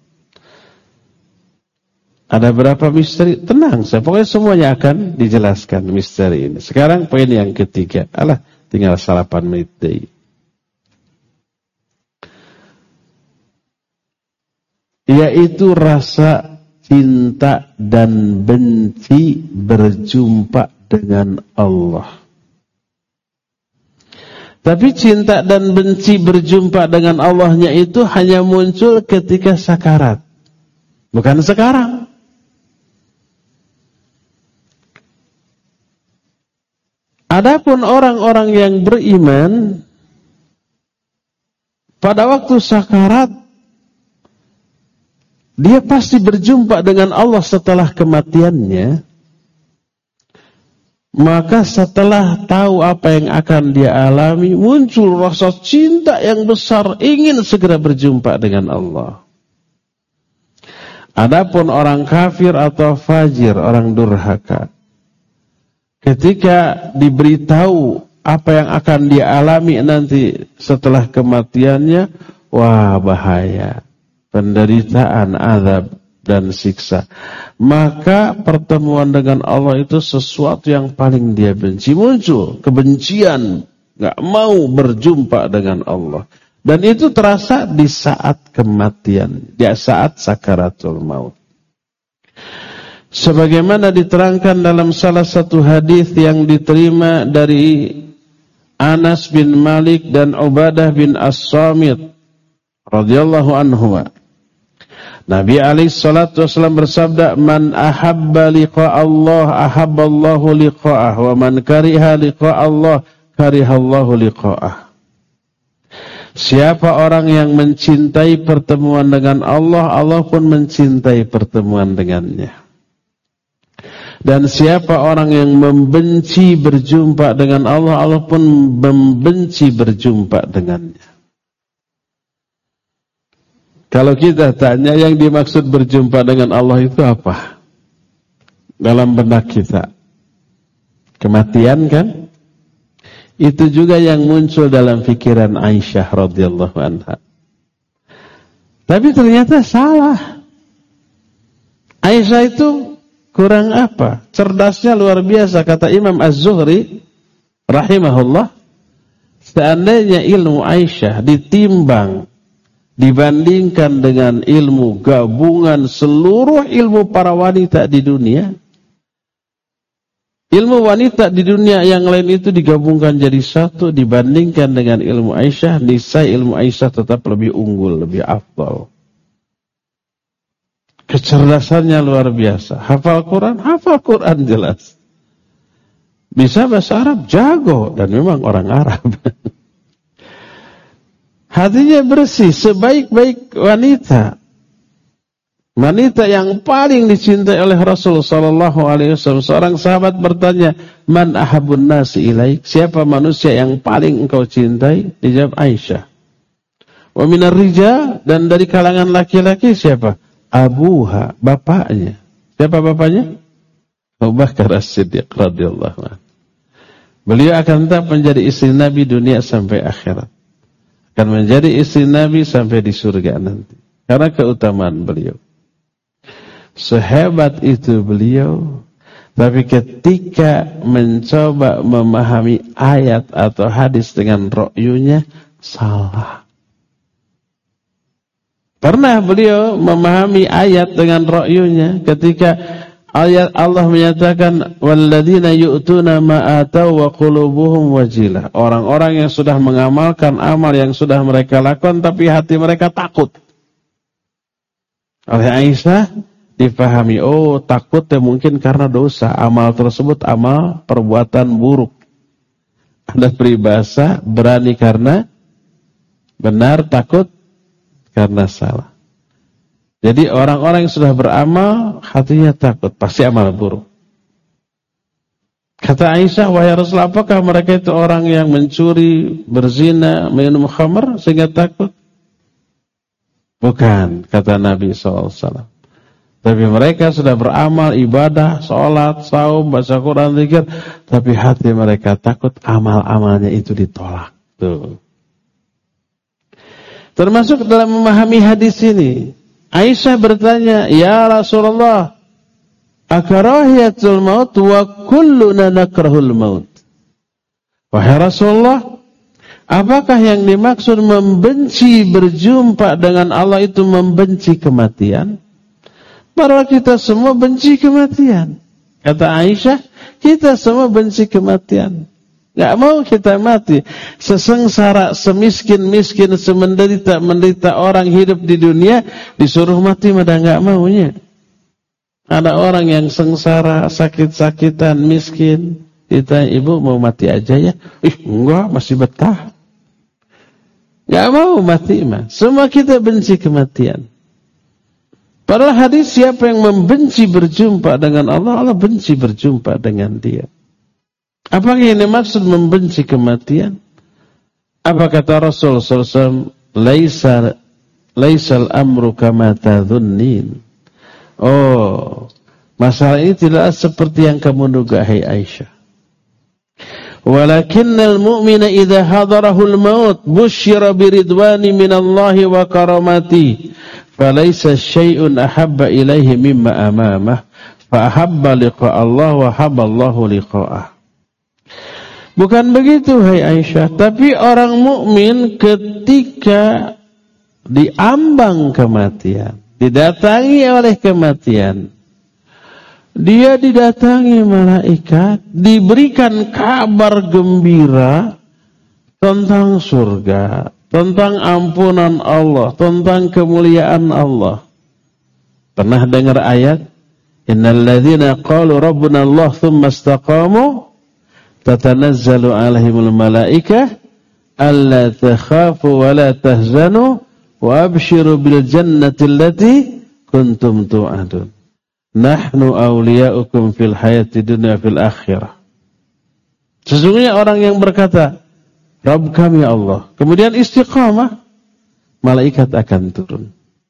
Ada berapa misteri? Tenang, saya pokoknya semuanya akan dijelaskan misteri ini. Sekarang poin yang ketiga. Alah, tinggal salapan menit deh. Yaitu rasa cinta dan benci berjumpa dengan Allah. Tapi cinta dan benci berjumpa dengan Allahnya itu hanya muncul ketika sakarat. Bukan sekarang. Adapun orang-orang yang beriman, pada waktu sakarat, dia pasti berjumpa dengan Allah setelah kematiannya. Maka setelah tahu apa yang akan dia alami, muncul rasa cinta yang besar, ingin segera berjumpa dengan Allah. Adapun orang kafir atau fajir, orang durhaka, ketika diberitahu apa yang akan dia alami nanti setelah kematiannya, wah bahaya, penderitaan, azab dan siksa. Maka pertemuan dengan Allah itu sesuatu yang paling dia benci. Muncul kebencian, gak mau berjumpa dengan Allah. Dan itu terasa di saat kematian, di saat sakaratul maut. Sebagaimana diterangkan dalam salah satu hadis yang diterima dari Anas bin Malik dan Ubadah bin As-Samit radhiyallahu anhuma. Nabi alaihi salatu wasallam bersabda, "Man ahabba liqa Allah, ahabba Allahu liqa'ah, wa man kariha liqa Allah, kariha Allahu liqa'ah." Siapa orang yang mencintai pertemuan dengan Allah, Allah pun mencintai pertemuan dengannya. Dan siapa orang yang membenci berjumpa dengan Allah, Allah pun membenci berjumpa dengannya. Kalau kita tanya yang dimaksud berjumpa dengan Allah itu apa? Dalam benak kita, kematian kan? Itu juga yang muncul dalam pikiran Aisyah radhiyallahu anha. Tapi ternyata salah. Aisyah itu kurang apa? Cerdasnya luar biasa. Kata Imam Az-Zuhri rahimahullah, seandainya ilmu Aisyah ditimbang, dibandingkan dengan ilmu gabungan seluruh ilmu para wanita di dunia, ilmu wanita di dunia yang lain itu digabungkan jadi satu, dibandingkan dengan ilmu Aisyah, niscaya ilmu Aisyah tetap lebih unggul, lebih afdal. Kecerdasannya luar biasa. Hafal Quran, hafal Quran jelas. Bisa bahasa Arab, jago, dan memang orang Arab. Hatinya bersih, sebaik-baik wanita. Wanita yang paling dicintai oleh Rasul sallallahu alaihi wasallam. Seorang sahabat bertanya, "Man ahabun nasi ilaik?" Siapa manusia yang paling engkau cintai? Dijawab Aisyah. Wa minar rijal, dan dari kalangan laki-laki siapa? Abuha, bapaknya. Siapa bapaknya? Abu Bakar As-Siddiq radhiyallahu anhu. Beliau akan tetap menjadi istri Nabi dunia sampai akhirat. Akan menjadi istri Nabi sampai di surga nanti. Karena keutamaan beliau. Sehebat itu beliau, tapi ketika mencoba memahami ayat atau hadis dengan ro'yunya, salah. Pernah beliau memahami ayat dengan ro'yunya ketika ayat Allah menyatakan, "Walladzina yu'tuna ma atau wa qulubuhum wajilah." Orang-orang yang sudah mengamalkan amal yang sudah mereka lakukan tapi hati mereka takut. Oleh Aisyah dipahami, oh takutnya mungkin karena dosa, amal tersebut amal perbuatan buruk. Ada peribahasa, berani karena benar, takut karena salah. Jadi orang-orang yang sudah beramal, hatinya takut, pasti amal buruk. Kata Aisyah, wahai Rasul, apakah mereka itu orang yang mencuri, berzina, minum khamr sehingga takut? Bukan, kata Nabi shallallahu alaihi wasallam. Tapi mereka sudah beramal, ibadah, sholat, saum, baca Quran, zikir, tapi hati mereka takut amal-amalnya itu ditolak. Tuh. Termasuk dalam memahami hadis ini, Aisyah bertanya, "Ya Rasulullah, akarahiyatul maut wa kulluna nakrahul maut?" Wahai Rasulullah, apakah yang dimaksud membenci berjumpa dengan Allah itu membenci kematian? Padahal kita semua benci kematian. Kata Aisyah, kita semua benci kematian. Gak mau kita mati. Sesengsara, semiskin-miskin, semenderita-menderita orang hidup di dunia, disuruh mati malah gak maunya. Ada orang yang sengsara, sakit-sakitan, miskin. Ditanya, "Ibu mau mati aja ya?" "Ih enggak, masih betah." Gak mau mati mah. Semua kita benci kematian. Padahal hadis, siapa yang membenci berjumpa dengan Allah, Allah benci berjumpa dengan dia. Apakah ini maksud membenci kematian? Apa kata Rasul sallallahu alaihi wasallam? Laisa laisal amru kama tadhunnin. Oh, masalah ini tidak seperti yang kamu duga, hai Aisyah. Walakinnal mu'mina idza hadarahul maut busyira biridwani minallahi wa karamati falaysa syai'un ahabba ilaihi mimma amamah fa ahabba liqa Allah wa haballahu liqa'ah. Bukan begitu hai Aisyah, tapi orang mukmin ketika diambang kematian, didatangi oleh kematian, dia didatangi malaikat, diberikan kabar gembira tentang surga, tentang ampunan Allah, tentang kemuliaan Allah. Pernah dengar ayat innal ladzina qalu rabbuna Allah tsumma istaqamu tatanazzalu alaihimul malaikah alla takhafu wa la tahzanu wa abshiru bil jannati allati kuntum tu'adun. Nahnu awliya'ukum fil hayati dunya fil akhirah. Sesungguhnya orang yang berkata Rabb kami Allah, kemudian istiqamah, malaikat akan turun.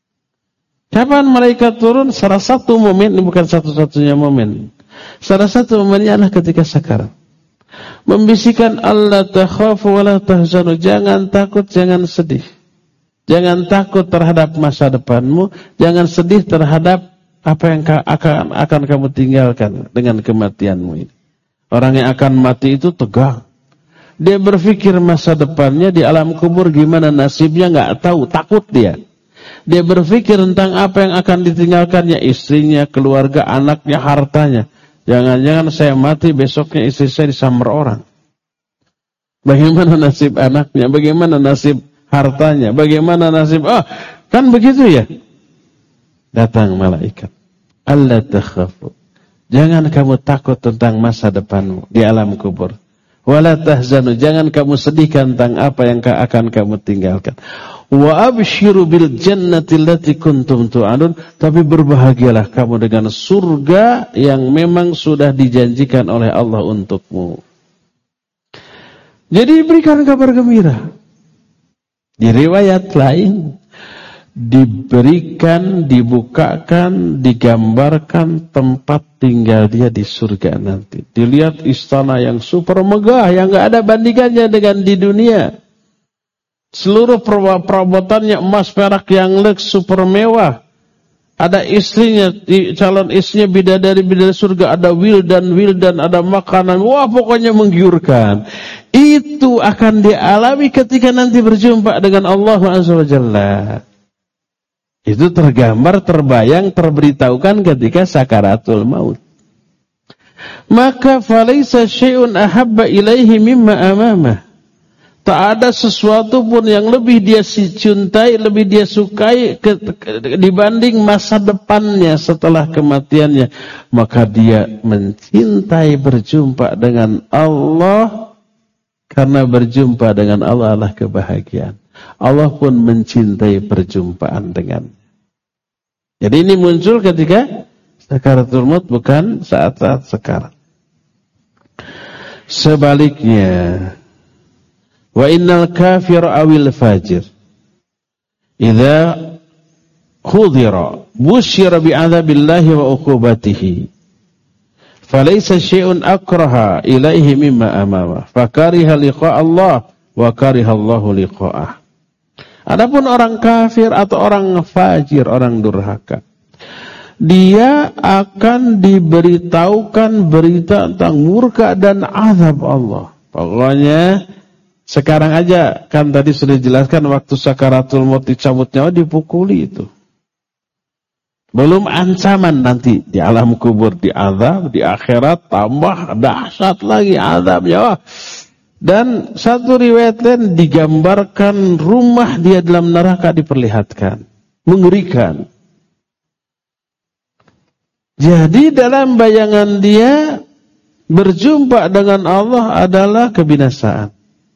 Kapan malaikat turun? Salah satu momen, ini bukan satu-satunya momen. Salah satu momennya adalah ketika sakarat. Membisikkan Allah takhafu wa la tahzanu, jangan takut, jangan sedih. Jangan takut terhadap masa depanmu, jangan sedih terhadap apa yang akan akan kamu tinggalkan dengan kematianmu ini. Orang yang akan mati itu tegang. Dia berpikir masa depannya di alam kubur gimana nasibnya, nggak tahu, takut dia. Dia berpikir tentang apa yang akan ditinggalkannya, istrinya, keluarga, anaknya, hartanya. Jangan-jangan saya mati besoknya istri saya disamber orang. Bagaimana nasib anaknya? Bagaimana nasib hartanya? Bagaimana nasib? Oh, kan begitu ya. Datang malaikat. Allah takhafu. Jangan kamu takut tentang masa depanmu di alam kubur. Wala tahzanu. Jangan kamu sedihkan tentang apa yang akan kamu tinggalkan. Wa abshiru bil jannati allati kuntum tu'adun. Tapi berbahagialah kamu dengan surga yang memang sudah dijanjikan oleh Allah untukmu. Jadi berikan kabar gembira. Di riwayat lain diberikan, dibukakan, digambarkan tempat tinggal dia di surga nanti. Dilihat istana yang super megah, yang gak ada bandingannya dengan di dunia. Seluruh perabotannya emas perak yang leks, super mewah. Ada istrinya, calon istrinya bidadari-bidadari surga, ada wildan-wildan, ada makanan. Wah, pokoknya menggiurkan. Itu akan dialami ketika nanti berjumpa dengan Allah Azza wa Jalla. Itu tergambar, terbayang, terberitahukan ketika sakaratul maut. Maka falaisa syai'un ahabba ilaihi mimma amamah. Tak ada sesuatu pun yang lebih dia cintai, lebih dia sukai ke, ke, dibanding masa depannya setelah kematiannya. Maka dia mencintai berjumpa dengan Allah, karena berjumpa dengan Allah adalah kebahagiaan. Allah pun mencintai perjumpaan dengannya. Jadi ini muncul ketika sakaratul maut, bukan saat-saat sekarang. Sebaliknya, wa innal kafir awil fajir idza khudira busyira bi'adzabillahi wa uqubatihi falaysa syai'un akraha ilaihi mimma amama fakariha liqa Allah wa kariha Allahu liqa'ah. Adapun orang kafir atau orang fajir, orang durhaka, dia akan diberitahukan berita tentang murka dan azab Allah. Pokoknya sekarang aja, kan tadi sudah dijelaskan waktu sakaratul maut dicabut nyawa dipukuli itu. Belum ancaman nanti di alam kubur, di azab, di akhirat tambah dahsyat lagi azabnya. Dan satu riwayat lain digambarkan rumah dia dalam neraka diperlihatkan. Mengerikan. Jadi dalam bayangan dia berjumpa dengan Allah adalah kebinasaan.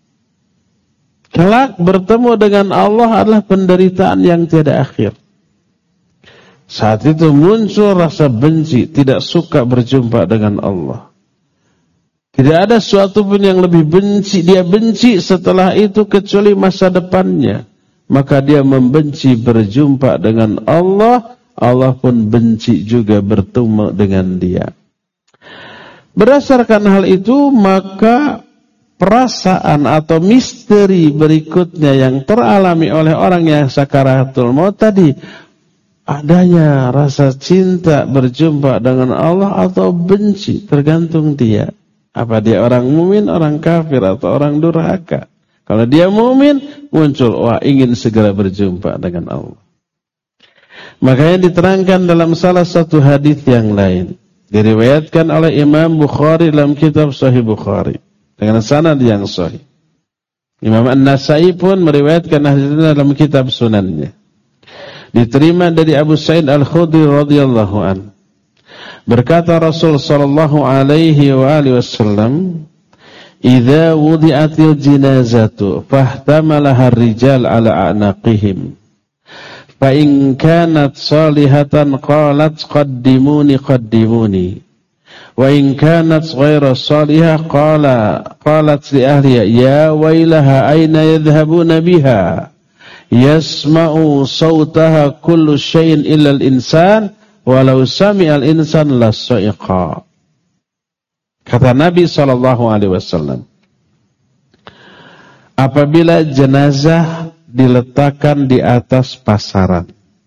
Kelak bertemu dengan Allah adalah penderitaan yang tiada akhir. Saat itu muncul rasa benci, tidak suka berjumpa dengan Allah. Tidak ada sesuatu pun yang lebih benci, dia benci setelah itu kecuali masa depannya. Maka dia membenci berjumpa dengan Allah, Allah pun benci juga bertemu dengan dia. Berdasarkan hal itu, maka perasaan atau misteri berikutnya yang teralami oleh orang yang sakaratul maut tadi, adanya rasa cinta berjumpa dengan Allah atau benci, tergantung dia. Apa dia orang mumin, orang kafir, atau orang durhaka. Kalau dia mumin, muncul, wah ingin segera berjumpa dengan Allah. Makanya diterangkan dalam salah satu hadis yang lain, diriwayatkan oleh Imam Bukhari dalam kitab Sahih Bukhari dengan sanad yang sahih. Imam An-Nasai pun meriwayatkan hadis ini dalam kitab Sunannya. Diterima dari Abu Sa'id Al-Khudri radhiyallahu an. Berkata Rasul sallallahu alaihi wa alihi wasallam, "Idza wudi'atil jinazatu fahtamalaha ar-rijal 'ala a'naqihim. Fa in kanat salihatan qalat qaddimuni qaddimuni. Wa in kanat ghayra salihah qala qalat li ahliha ya wailaha aina yadhhabuna biha. Yasma'u sawtaha kullu syai'in illa al-insan walau sami'al insan las-sa'iqa." Kata Nabi sallallahu alaihi wasallam, apabila jenazah diletakkan di atas pasaran.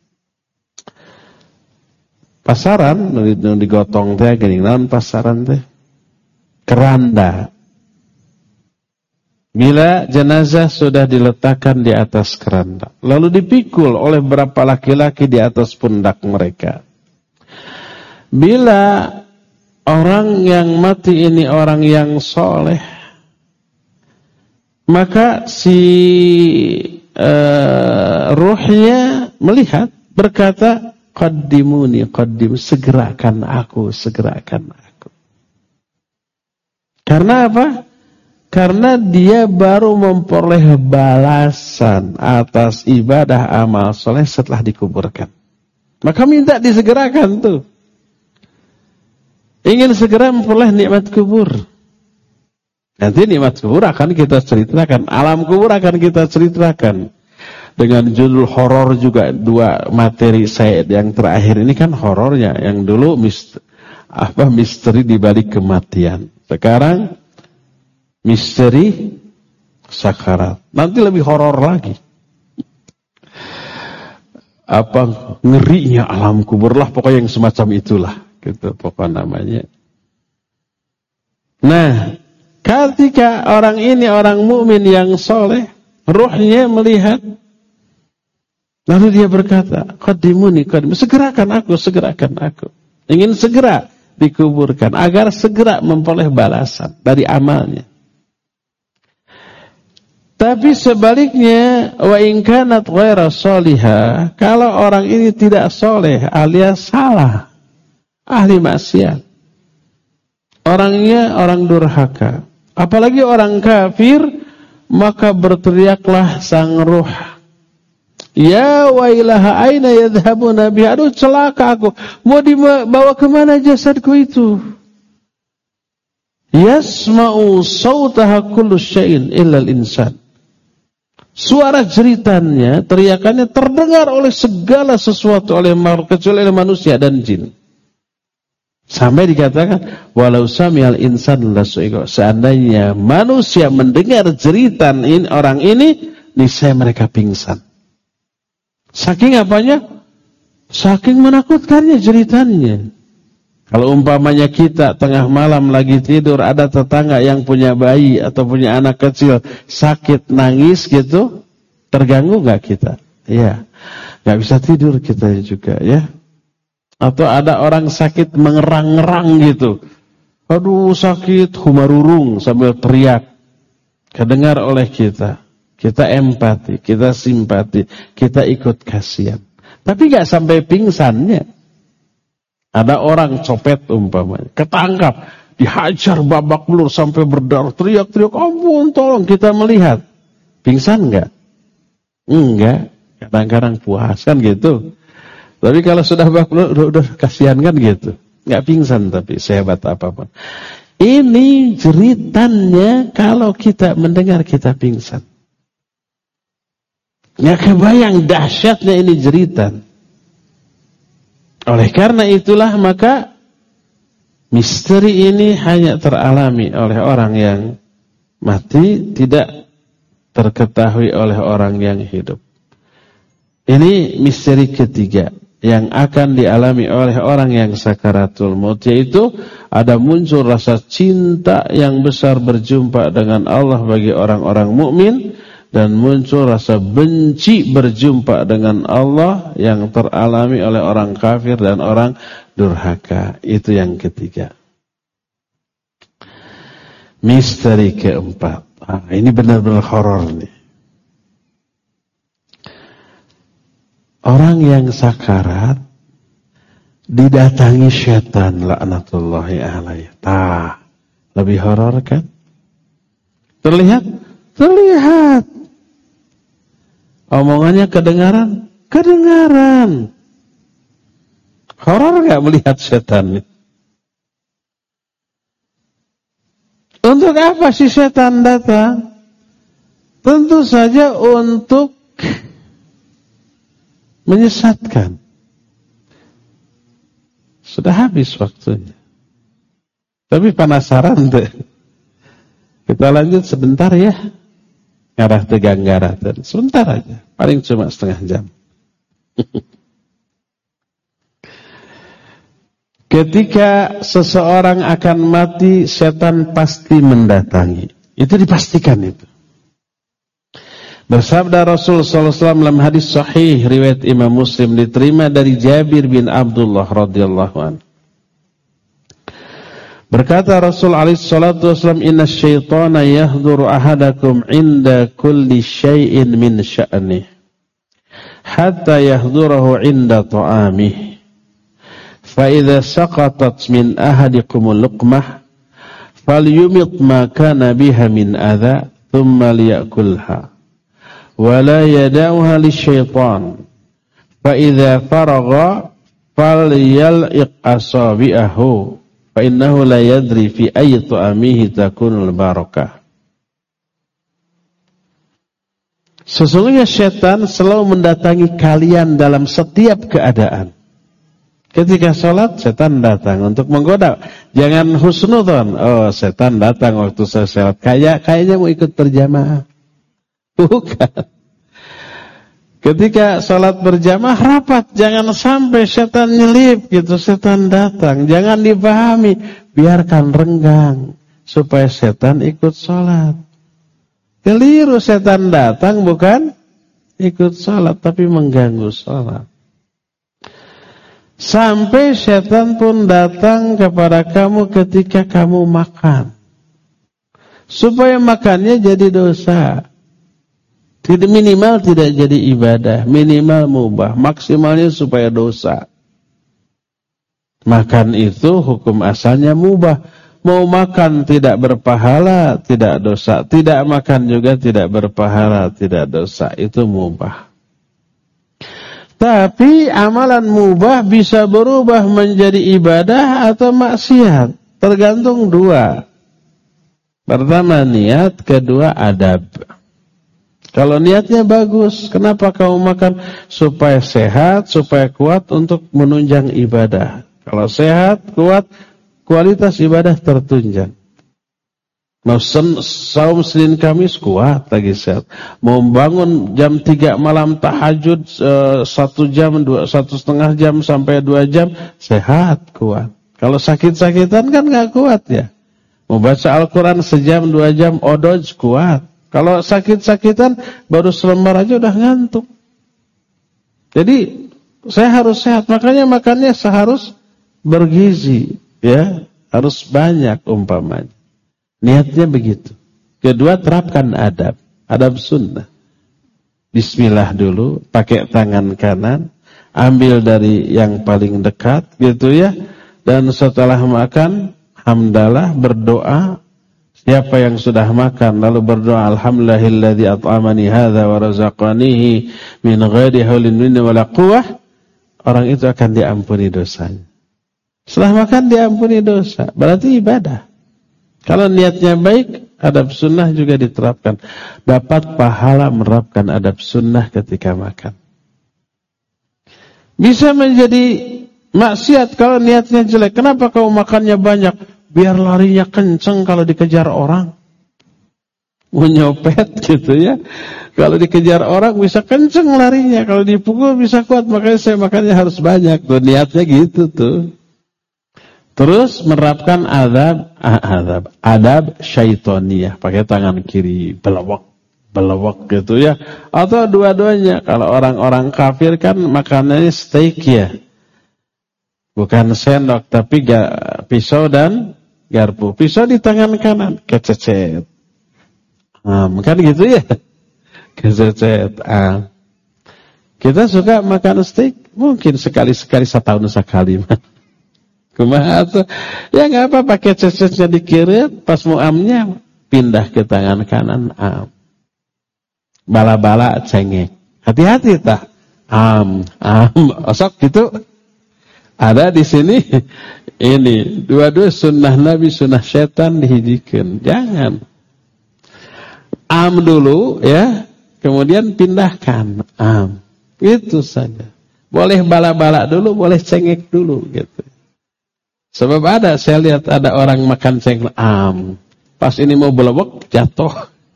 Pasaran digotong teh geuning naon pasaran teh? Keranda. Bila jenazah sudah diletakkan di atas keranda, lalu dipikul oleh beberapa laki-laki di atas pundak mereka. Bila orang yang mati ini orang yang soleh, maka si uh, ruhnya melihat, berkata, qaddimuni qaddim, segerakan aku, segerakan aku. Karena apa? Karena dia baru memperoleh balasan atas ibadah amal soleh setelah dikuburkan. Maka minta disegerakan tuh. Ingin segera memperoleh nikmat kubur. Nanti nikmat kubur akan kita ceritakan, alam kubur akan kita ceritakan. Dengan judul horor juga, dua materi saya yang terakhir ini kan horornya. Yang dulu misteri, apa misteri di balik kematian. Sekarang misteri sakarat. Nanti lebih horor lagi. Apa ngerinya alam kubur lah, pokoknya yang semacam itulah. Gitu pokok namanya. Nah, ketika orang ini orang mukmin yang soleh, ruhnya melihat, lalu dia berkata, qaddimuni qaddimuni, segerakan aku, segerakan aku. Ingin segera dikuburkan agar segera memperoleh balasan dari amalnya. Tapi sebaliknya, wa in kanat ghaira salihah, kalau orang ini tidak soleh alias salah, ahli maksiat, orangnya orang durhaka, apalagi orang kafir, maka berteriaklah sang ruh, ya wailaha aina yadhhabuna biha, aduh celaka aku, mau dibawa kemana jasadku itu? Yasma'u sawtaha kullu syai'in illa al-insan. Suara jeritannya, teriakannya terdengar oleh segala sesuatu, oleh kecuali oleh manusia dan jin. Sampai dikatakan, walau sami'al insan lasu'iqa, seandainya manusia mendengar jeritan ini, orang ini, niscaya mereka pingsan. Saking apanya? Saking menakutkannya jeritannya. Kalau umpamanya kita tengah malam lagi tidur, ada tetangga yang punya bayi atau punya anak kecil sakit, nangis gitu, terganggu gak kita? Iya, gak bisa tidur kita juga ya. Atau ada orang sakit mengerang-ngerang gitu, aduh sakit, humarurung sambil teriak, kedengar oleh kita. Kita empati, kita simpati, kita ikut kasihan. Tapi gak sampai pingsannya. Ada orang copet umpamanya, ketangkap, dihajar babak belur sampai berdarah, teriak-teriak, ampun tolong, kita melihat. Pingsan enggak? Enggak, kadang-kadang puas kan gitu. Tapi kalau sudah babak belur, udah, udah kasihan kan gitu. Enggak pingsan tapi sehebat apapun. Ini jeritannya kalau kita mendengar kita pingsan. Enggak kebayang dahsyatnya ini jeritan. Oleh karena itulah maka misteri ini hanya teralami oleh orang yang mati tidak terketahui oleh orang yang hidup. Ini misteri ketiga yang akan dialami oleh orang yang sakaratul maut, yaitu ada muncul rasa cinta yang besar berjumpa dengan Allah bagi orang-orang mukmin, dan muncul rasa benci berjumpa dengan Allah yang teralami oleh orang kafir dan orang durhaka. Itu yang ketiga. Misteri keempat. Ah, ini benar-benar horor nih. Orang yang sakarat didatangi syaitan laknatullahi alaihi. Tah, lebih horor kan? Terlihat? Terlihat. Omongannya kedengaran? Kedengaran. Horor enggak melihat syaitan? Untuk apa sih syaitan datang? Tentu saja untuk menyesatkan. Sudah habis waktunya. Tapi penasaran deh. Kita lanjut sebentar ya. Ngarah tegang garah. Sebentar aja. Paling cuma setengah jam. Ketika seseorang akan mati, setan pasti mendatangi. Itu dipastikan itu. Bersabda Rasul sallallahu alaihi wasallam dalam hadis sahih riwayat Imam Muslim, diterima dari Jabir bin Abdullah radhiyallahu anhu. Berkata Rasul alaihi salatu wasallam, "Inna syaitana yahduru ahadakum 'inda kulli syai'in min sya'nih, hatta yahdurahu 'inda ta'amih. Fa idza saqatat min ahadikumul luqmah, falyumit ma kana biha min adza, thumma liya'kulha. Wala yada'uha lisyaitan. Fa idza faragha falyal'iq asabi'ahu, fa innahu la yadri fi ayyi ta'amihi takunul barakah." Sesungguhnya syaitan selalu mendatangi kalian dalam setiap keadaan. Ketika sholat, setan datang untuk menggoda. Jangan husnudon. Oh, setan datang waktu saya sholat. Kayak, kayaknya mau ikut berjamaah. Bukan. Ketika sholat berjamaah rapat, jangan sampai setan nyelip gitu, setan datang. Jangan dipahami, biarkan renggang supaya setan ikut sholat. Keliru, setan datang bukan ikut sholat, tapi mengganggu sholat. Sampai setan pun datang kepada kamu ketika kamu makan, supaya makannya jadi dosa. Tidak, minimal tidak jadi ibadah, minimal mubah, maksimalnya supaya dosa. Makan itu hukum asalnya mubah. Mau makan tidak berpahala, tidak dosa. Tidak makan juga tidak berpahala, tidak dosa. Itu mubah. Tapi amalan mubah bisa berubah menjadi ibadah atau maksiat. Tergantung dua. Pertama niat, kedua adab. Kalau niatnya bagus, kenapa kamu makan? Supaya sehat, supaya kuat untuk menunjang ibadah. Kalau sehat, kuat, kualitas ibadah tertunjang. Mau saum Senin Kamis kuat lagi sehat. Mau bangun jam tiga malam tahajud satu jam, dua, satu setengah jam sampai dua jam, sehat, kuat. Kalau sakit-sakitan kan nggak kuat ya. Mau baca Al-Quran sejam, dua jam, odoj, kuat. Kalau sakit-sakitan baru selembar aja udah ngantuk. Jadi saya harus sehat, makanya makannya seharus bergizi, ya, harus banyak umpamanya. Niatnya begitu. Kedua, terapkan adab, adab sunnah. Bismillah dulu, pakai tangan kanan, ambil dari yang paling dekat, gitu ya. Dan setelah makan, hamdalah, berdoa. Siapa yang sudah makan lalu berdoa, alhamdulillahilladzi at'amani hadza wa razaqanihi min ghairi haulin minni wala quwwah, orang itu akan diampuni dosanya. Setelah makan diampuni dosa, berarti ibadah. Kalau niatnya baik, adab sunnah juga diterapkan. Dapat pahala menerapkan adab sunnah ketika makan. Bisa menjadi maksiat kalau niatnya jelek. Kenapa kau makannya banyak? Biar larinya kenceng kalau dikejar orang. mau nyopet gitu ya. Kalau dikejar orang bisa kenceng larinya, kalau dipukul bisa kuat, makanya saya makannya harus banyak tuh, niatnya gitu tuh. Terus menerapkan adab, adab, adab syaitoniyah, pakai tangan kiri, belewek, belewek gitu ya. Atau dua-duanya, kalau orang-orang kafir kan makanannya steak ya. Bukan sendok, tapi pisau dan garpu. Pisau di tangan kanan, kececet. Hmm, kan gitu ya. Kececet. Ah. Kita suka makan steak, mungkin sekali-sekali setahun sekali. Kumaha tuh? Ya nggak apa, pakai cecetnya di kiri, pas muamnya pindah ke tangan kanan. Am. Bala-bala cengek. Hati-hati tah. Am, am, osok gitu. Ada di sini. Ini dua-dua sunnah Nabi, sunnah setan dihijikan. Jangan. Am dulu ya. Kemudian pindahkan, am, itu saja. Boleh bala-bala dulu, boleh cengek dulu, gitu. Sebab ada, saya lihat ada orang makan cengek, am, pas ini mau belewek jatuh,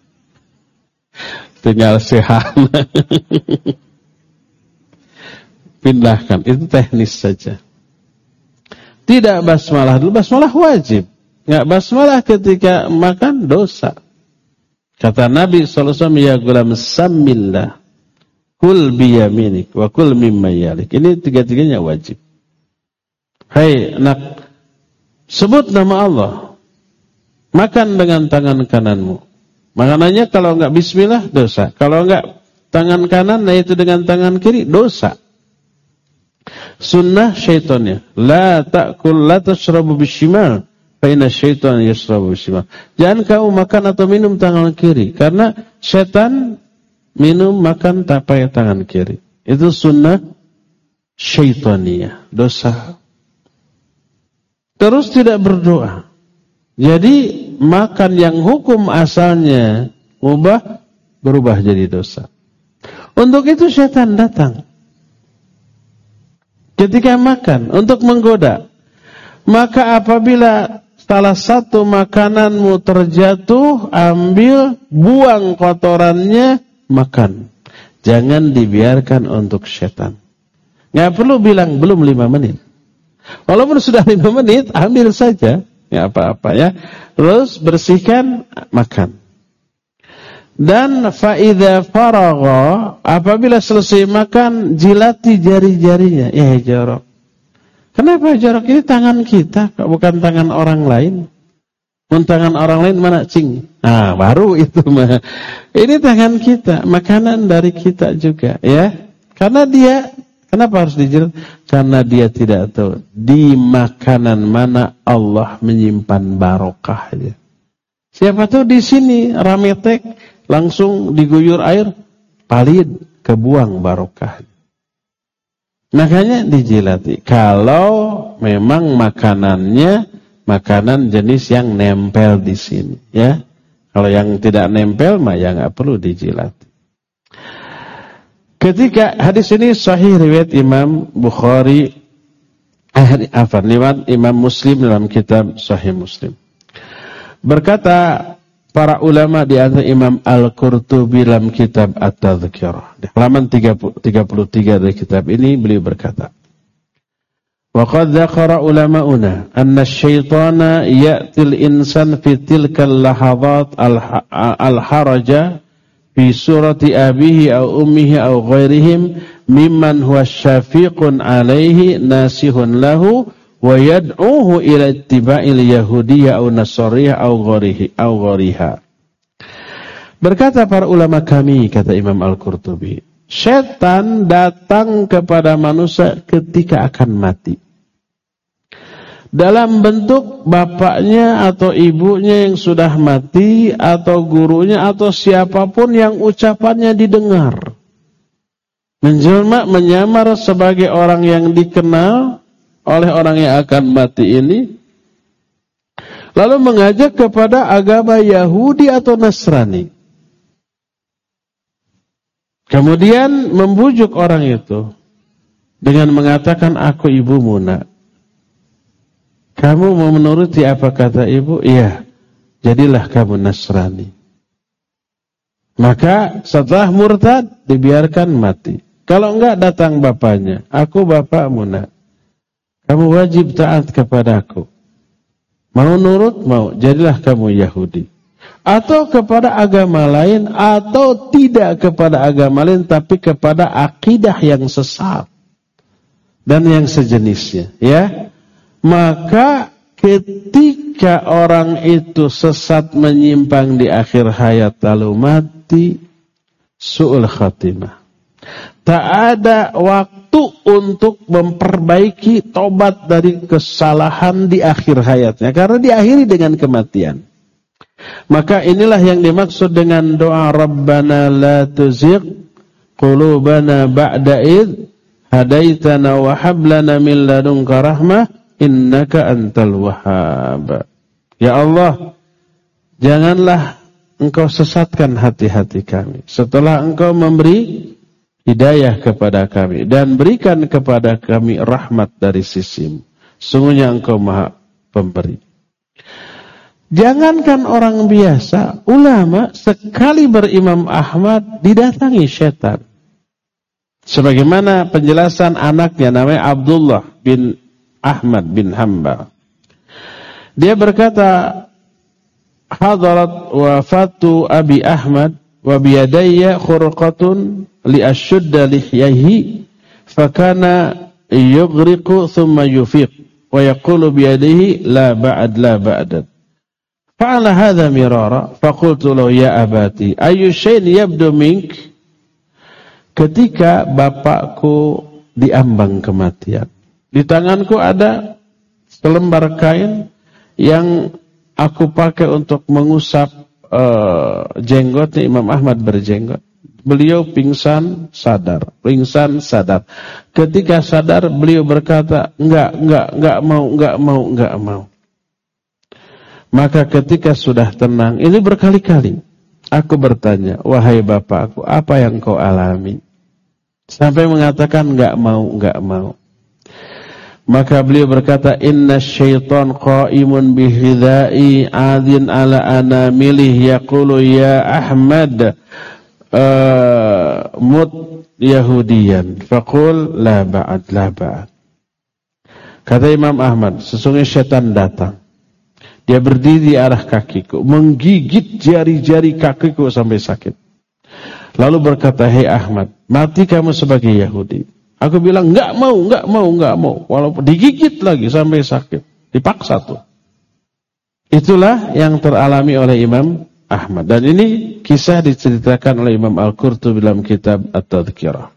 tinggal sehat. Pindahkan, itu teknis saja. Tidak basmalah dulu, basmalah wajib. Nggak basmalah ketika makan dosa. Kata Nabi shallallahu alaihi wasallam, ya gulam samillah, kul biyaminik, wa kul mimma yalik. Ini tiga-tiganya wajib. Hai anak, sebut nama Allah, makan dengan tangan kananmu. Makanannya kalau enggak bismillah, dosa. Kalau enggak tangan kanan, nah itu dengan tangan kiri, dosa. Sunnah syaitannya, la ta'kul la tashrabu bishimal. Faina syaitan yasrabu bishimal. Jangan kamu makan atau minum tangan kiri, karena setan minum makan pakai tangan kiri. Itu sunnah syaitaniyah, dosa. Terus tidak berdoa. Jadi makan yang hukum asalnya mubah berubah jadi dosa. Untuk itu setan datang ketika makan untuk menggoda. Maka apabila salah satu makananmu terjatuh, ambil, buang kotorannya, makan. Jangan dibiarkan untuk setan. Nggak perlu bilang belum lima menit. Walaupun sudah lima menit, ambil saja, nggak apa-apa ya. Terus bersihkan, makan. Dan faida faragha, apabila selesai makan, jilati jari-jarinya. Ya jorok. Kenapa jorok? Ini tangan kita, bukan tangan orang lain. Mun tangan orang lain mana cing? Nah, baru itu mah. Ini tangan kita, makanan dari kita juga, ya. Karena dia, kenapa harus dijilat? Karena dia tidak tahu di makanan mana Allah menyimpan barokahnya. Siapa tahu di sini rametek langsung diguyur air, palid, kebuang barokahnya. Makanya dijilati. Kalau memang makanannya makanan jenis yang nempel di sini, ya. Kalau yang tidak nempel mah ya nggak perlu dijilati. Ketika hadis ini sahih riwayat Imam Bukhari, eh, apa, riwayat Imam Muslim dalam kitab Sahih Muslim. Berkata para ulama di antara Imam Al-Qurtubi dalam kitab At-Tadhkirah. Di halaman tiga puluh tiga dari kitab ini beliau berkata, wa qad dzakara ulama'una anna asy-syaitana ya'til insan fi tilkal lahadhat al-haraja fi surati abihi aw ummihi aw ghairihim mimman huwa syafiqun alaihi nasihun lahu wa yad'uhu ila ittiba'il yahudiyyah aw nasariyah aw gharihi aw ghariha. Berkata para ulama kami, kata Imam Al-Qurtubi, setan datang kepada manusia ketika akan mati dalam bentuk bapaknya atau ibunya yang sudah mati, atau gurunya, atau siapapun yang ucapannya didengar, menjelma menyamar sebagai orang yang dikenal oleh orang yang akan mati ini, lalu mengajak kepada agama Yahudi atau Nasrani. Kemudian membujuk orang itu dengan mengatakan, aku ibumu nak. Kamu mau menuruti apa kata ibu? Iya, jadilah kamu Nasrani. Maka setelah murtad dibiarkan mati. Kalau enggak datang bapaknya, aku bapakmu nak. Kamu wajib taat kepadaku. Mau nurut, mau. Jadilah kamu Yahudi. Atau kepada agama lain, atau tidak kepada agama lain, tapi kepada akidah yang sesat. Dan yang sejenisnya. Ya. Maka ketika orang itu sesat menyimpang di akhir hayat lalu mati, su'ul khatimah. Tak ada waktu untuk memperbaiki tobat dari kesalahan di akhir hayatnya. Karena diakhiri dengan kematian. Maka inilah yang dimaksud dengan doa Rabbana la tuzigh qulubana ba'da idh hadaitana wa hab lana min ladunka rahmah innaka antal wahhab. Ya Allah, janganlah Engkau sesatkan hati-hati kami setelah Engkau memberi hidayah kepada kami dan berikan kepada kami rahmat dari sisimu. Sungguhnya Engkau Maha Pemberi. Jangankan orang biasa, ulama sekali berimam Ahmad didatangi setan. Sebagaimana penjelasan anaknya namanya Abdullah bin Ahmad bin Hanbal. Dia berkata, hadarat wafatu Abi Ahmad wa biyadayya khurqatun li ashudda lihyahi fakana yughriqu thumma yufiq wa yaqulu biyadihi la ba'd la ba'd. Fa'ala hadha mirara faqultu lahu ya abati ayu shay'in yabdu mink. Ketika bapakku diambang kematian, di tanganku ada selembar kain yang aku pakai untuk mengusap uh, jenggotnya. Imam Ahmad berjenggot. Beliau pingsan, sadar. Pingsan, sadar. Ketika sadar, beliau berkata, enggak, enggak, enggak mau, enggak mau, enggak mau. Maka ketika sudah tenang, ini berkali-kali, aku bertanya, wahai bapakku, apa yang kau alami? Sampai mengatakan enggak mau, enggak mau. Maka beliau berkata, inna syaitan qa'imun bihidai adin ala anamilih yaqulu ya Ahmad uh, mut yahudiyan faqul la ba'd la ba'd. Kata Imam Ahmad, sesungguhnya syaitan datang. Dia berdiri di arah kakiku, menggigit jari-jari kakiku sampai sakit. Lalu berkata, hei Ahmad, mati kamu sebagai Yahudi. Aku bilang, enggak mau, enggak mau, enggak mau. Walaupun digigit lagi sampai sakit. Dipaksa tuh. Itulah yang teralami oleh Imam Ahmad. Dan ini kisah diceritakan oleh Imam Al-Qurtubi dalam kitab At-Tadhkirah.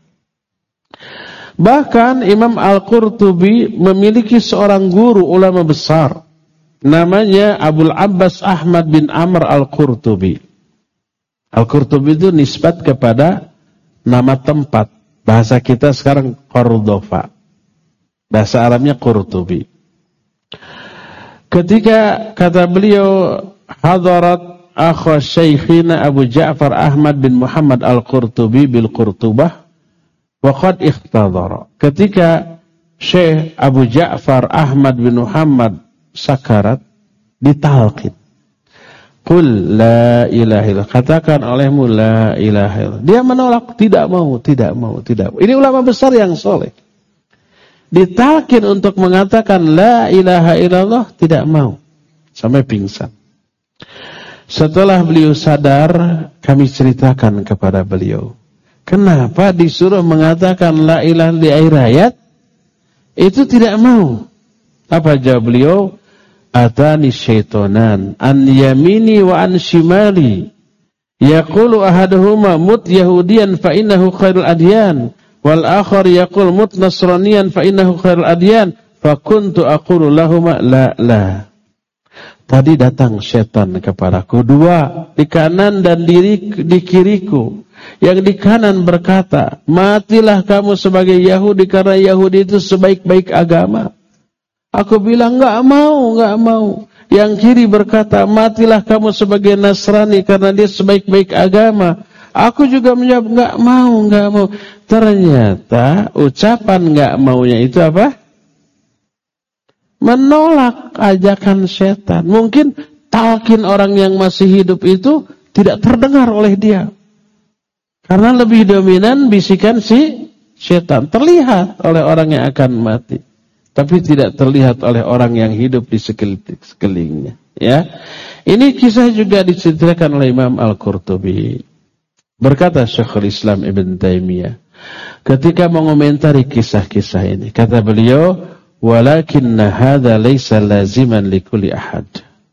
Bahkan Imam Al-Qurtubi memiliki seorang guru ulama besar. Namanya Abul Abbas Ahmad bin Amr Al-Qurtubi. Al-Qurtubi itu nisbat kepada nama tempat. Bahasa kita sekarang Cordoba. Bahasa Arabnya Qurtubi. Ketika kata beliau, hadarat akha syekhina Abu Ja'far Ahmad bin Muhammad Al-Qurtubi bil Qurtubah wa qad ikhtadara. Ketika Syekh Abu Ja'far Ahmad bin Muhammad sakarat, ditalqin. Qul la ilaha illallah. Katakan olehmu la ilaha illallah. Dia menolak, tidak mau, tidak mau, tidak mau. Ini ulama besar yang soleh. Ditalqin untuk mengatakan la ilaha illallah, tidak mau. Sampai pingsan. Setelah beliau sadar, kami ceritakan kepada beliau. Kenapa disuruh mengatakan la ilaha di akhir hayat? Itu tidak mau. Apa jawab beliau? Atani syaitonan an yamini wa an shimali yaqulu ahaduhuma mut yahudiyan fa innahu khairul adyan wal akhar yaqul mut nasraniyan fa innahu khairul adyan fa kuntu aqulu lahumā la la. Tadi datang setan kepadaku dua di kanan dan di, di kiriku. Yang di kanan berkata, matilah kamu sebagai Yahudi karena Yahudi itu sebaik-baik agama. Aku bilang, enggak mau, enggak mau. Yang kiri berkata, matilah kamu sebagai Nasrani karena dia sebaik-baik agama. Aku juga menjawab, enggak mau, enggak mau. Ternyata ucapan enggak maunya itu apa? Menolak ajakan setan. Mungkin talqin orang yang masih hidup itu tidak terdengar oleh dia. Karena lebih dominan bisikan si setan. Terlihat oleh orang yang akan mati, tapi tidak terlihat oleh orang yang hidup di sekelilingnya. Ya, ini kisah juga diceritakan oleh Imam Al-Qurtubi. Berkata Syekhul Islam Ibn Taimiyah ketika mengomentari kisah-kisah ini, kata beliau, walakinna hadza laisa laziman likulli ahad.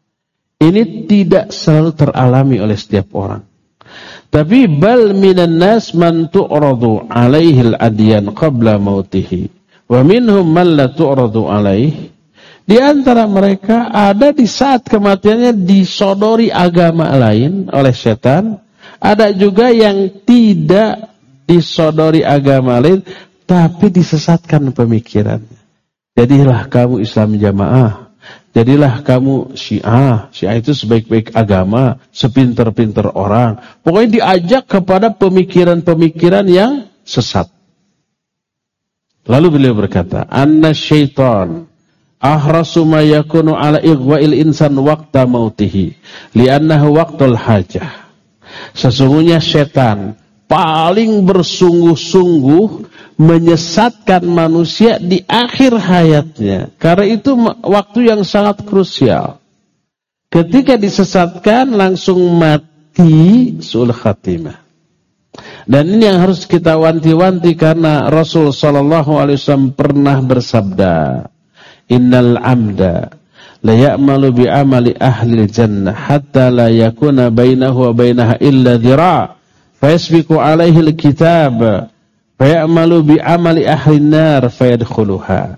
Ini tidak selalu teralami oleh setiap orang. Tapi bal minan nas man tu'radu alaihi al-adyan qabla mautihi wa minhum man la tu'radu alaihi. Di antara mereka ada di saat kematiannya disodori agama lain oleh setan, ada juga yang tidak disodori agama lain tapi disesatkan pemikirannya. Jadilah kamu Islam jamaah, jadilah kamu Syiah. Syiah itu sebaik-baik agama, sepinter-pinter orang. Pokoknya diajak kepada pemikiran-pemikiran yang sesat. Lalu beliau berkata, anna syaitan ahrasu ma yakunu ala ighwa'il insan waqta mautihi li'annahu waqtul hajah. Sesungguhnya setan paling bersungguh-sungguh menyesatkan manusia di akhir hayatnya. Karena itu waktu yang sangat krusial. Ketika disesatkan langsung mati su'ul khatimah. Dan ini yang harus kita wanti-wanti karena Rasul sallallahu alaihi wasallam pernah bersabda, innal amda la ya'malu bi amali ahli jannah hatta la yakuna bainahu wa bainaha illa dhira' fayasbiqu alaihi alkitab fayamalu bi amali ahli nar fayadkhuluha.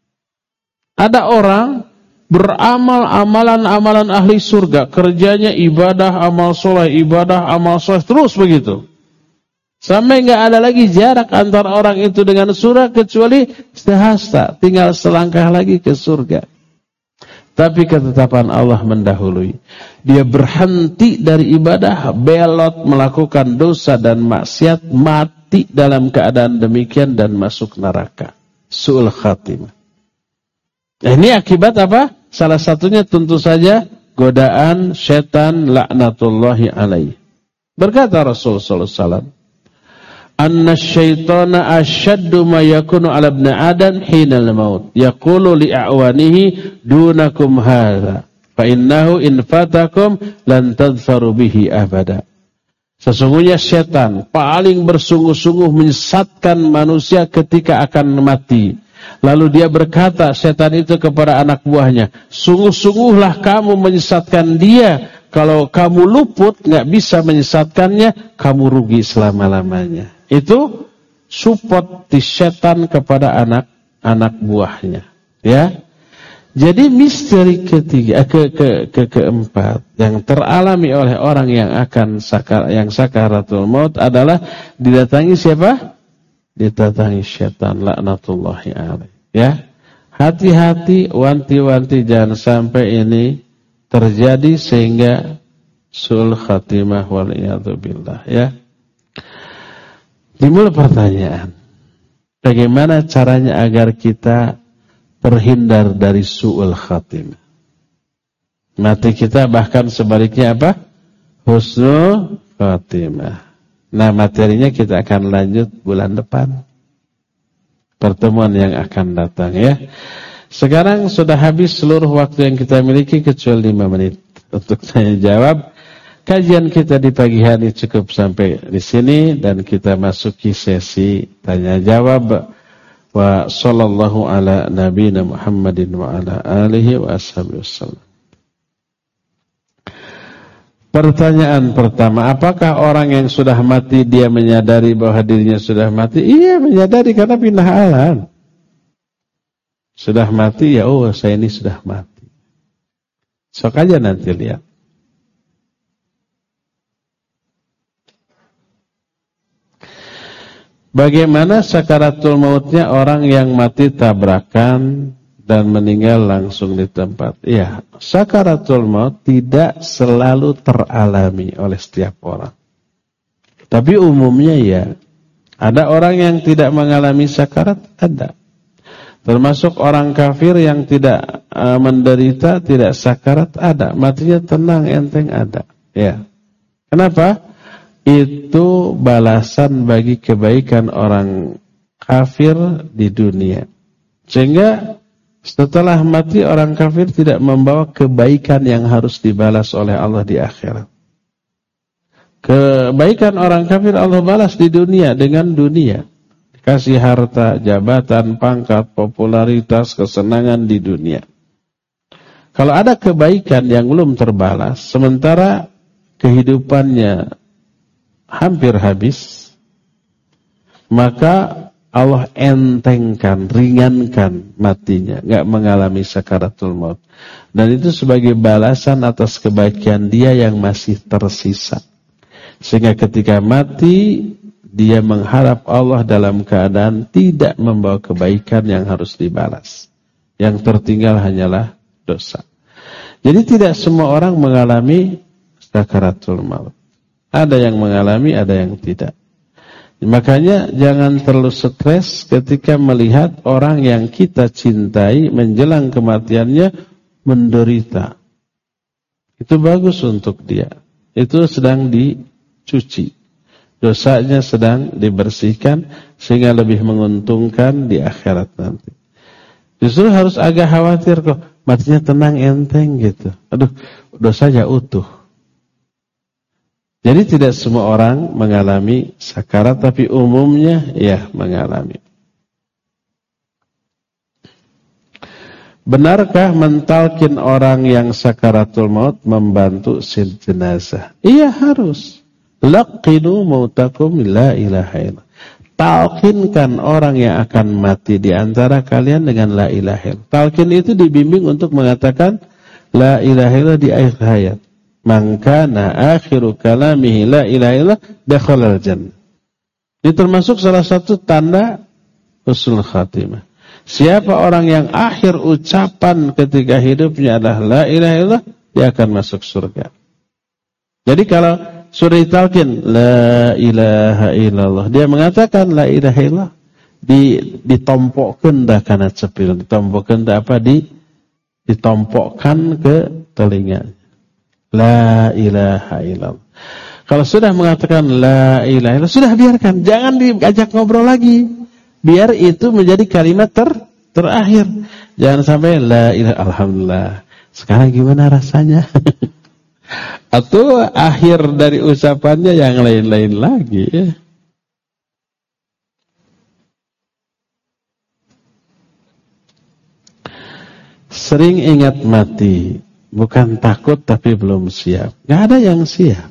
Ada orang beramal amalan-amalan ahli surga, kerjanya ibadah, amal soleh, ibadah, amal soleh, terus begitu. Sampai enggak ada lagi jarak antara orang itu dengan surga kecuali sehasta, tinggal selangkah lagi ke surga. Tapi ketetapan Allah mendahului. Dia berhenti dari ibadah, belot melakukan dosa dan maksiat, mati dalam keadaan demikian dan masuk neraka. Su'ul khatimah. Nah, ini akibat apa? Salah satunya tentu saja godaan setan laknatullahi alaihi. Berkata Rasulullah sallallahu alaihi wasallam, anna syaitana asyaddu ma yakunu ala ibn adam hina al-maut yaqulu li a'wanihi dunakum hadha fa innahu in fatakum lan tadhfaru bihi abada. Sesungguhnya setan paling bersungguh-sungguh menyesatkan manusia ketika akan mati. Lalu dia berkata, setan itu kepada anak buahnya, sungguh-sungguhlah kamu menyesatkan dia. Kalau kamu luput, nggak bisa menyesatkannya, kamu rugi selama-lamanya. Itu support di setan kepada anak-anak buahnya. Ya, jadi misteri ketiga, ke, ke, ke keempat yang teralami oleh orang yang akan sakar, yang sakaratul maut adalah didatangi siapa? Didatangi setan laknatullahi alaih. Ya, hati-hati, wanti-wanti jangan sampai ini terjadi sehingga sul khatimah wal iyadu billah. Ya. Timbul pertanyaan, bagaimana caranya agar kita terhindar dari su'ul khatimah? Mati kita bahkan sebaliknya apa? Husnul khatimah. Nah, materinya kita akan lanjut bulan depan. Pertemuan yang akan datang ya. Sekarang sudah habis seluruh waktu yang kita miliki kecuali lima menit untuk tanya jawab. Kajian kita di pagi hari cukup sampai di sini dan kita masuki sesi tanya jawab. Wa sallallahu ala nabiyina Muhammadin wa ala alihi wa ashabihi wasallam. Pertanyaan pertama, apakah orang yang sudah mati dia menyadari bahwa dirinya sudah mati? Iya, menyadari karena pindah alam. Sudah mati ya, oh saya ini sudah mati. Sok aja nanti lihat. Bagaimana sakaratul mautnya orang yang mati tabrakan dan meninggal langsung di tempat? Ya, sakaratul maut tidak selalu teralami oleh setiap orang. Tapi umumnya ya, ada orang yang tidak mengalami sakarat, ada. Termasuk orang kafir yang tidak uh, menderita, tidak sakarat, ada. Matinya tenang, enteng, ada. Ya. Kenapa? itu balasan bagi kebaikan orang kafir di dunia. Sehingga setelah mati orang kafir tidak membawa kebaikan yang harus dibalas oleh Allah di akhirat. Kebaikan orang kafir Allah balas di dunia dengan dunia. Kasih harta, jabatan, pangkat, popularitas, kesenangan di dunia. Kalau ada kebaikan yang belum terbalas, sementara kehidupannya hampir habis, maka Allah entengkan, ringankan matinya, gak mengalami sakaratul maut. Dan itu sebagai balasan atas kebaikan dia yang masih tersisa. Sehingga ketika mati, dia mengharap Allah dalam keadaan tidak membawa kebaikan yang harus dibalas. Yang tertinggal hanyalah dosa. Jadi tidak semua orang mengalami sakaratul maut. Ada yang mengalami, ada yang tidak. Makanya jangan terlalu stres ketika melihat orang yang kita cintai menjelang kematiannya menderita. Itu bagus untuk dia. Itu sedang dicuci. Dosanya sedang dibersihkan sehingga lebih menguntungkan di akhirat nanti. Justru harus agak khawatir kok. Matinya tenang, enteng gitu. Aduh, dosanya utuh. Jadi tidak semua orang mengalami sakarat, tapi umumnya ya mengalami. Benarkah mentalkin orang yang sakaratul maut membantu sil jenazah? Iya, harus. Laqinu mautakum la ilaha illallah. Talkinkan orang yang akan mati di antara kalian dengan la ilaha illallah. Talkin itu dibimbing untuk mengatakan la ilaha illallah di akhir hayat. Man kana akhiru kalamihi la ilaha illallah dakhalal jannah. Ini termasuk salah satu tanda husnul khatimah. Siapa orang yang akhir ucapan ketika hidupnya adalah la ilaha illallah, dia akan masuk surga. Jadi kalau sudah ditalkin la ilaha illallah, dia mengatakan la ilaha illallah, di ditompokkan dah kana cepil, ditompokkan dah apa di ditompokkan ke telinganya. La ilaha illallah. Kalau sudah mengatakan la ilaha illallah, sudah biarkan, jangan diajak ngobrol lagi. Biar itu menjadi kalimat ter terakhir. Jangan sampai la ilaha alhamdulillah. Sekarang gimana rasanya? Atau akhir dari ucapannya yang lain-lain lagi ya. Sering ingat mati, bukan takut tapi belum siap. Gak ada yang siap.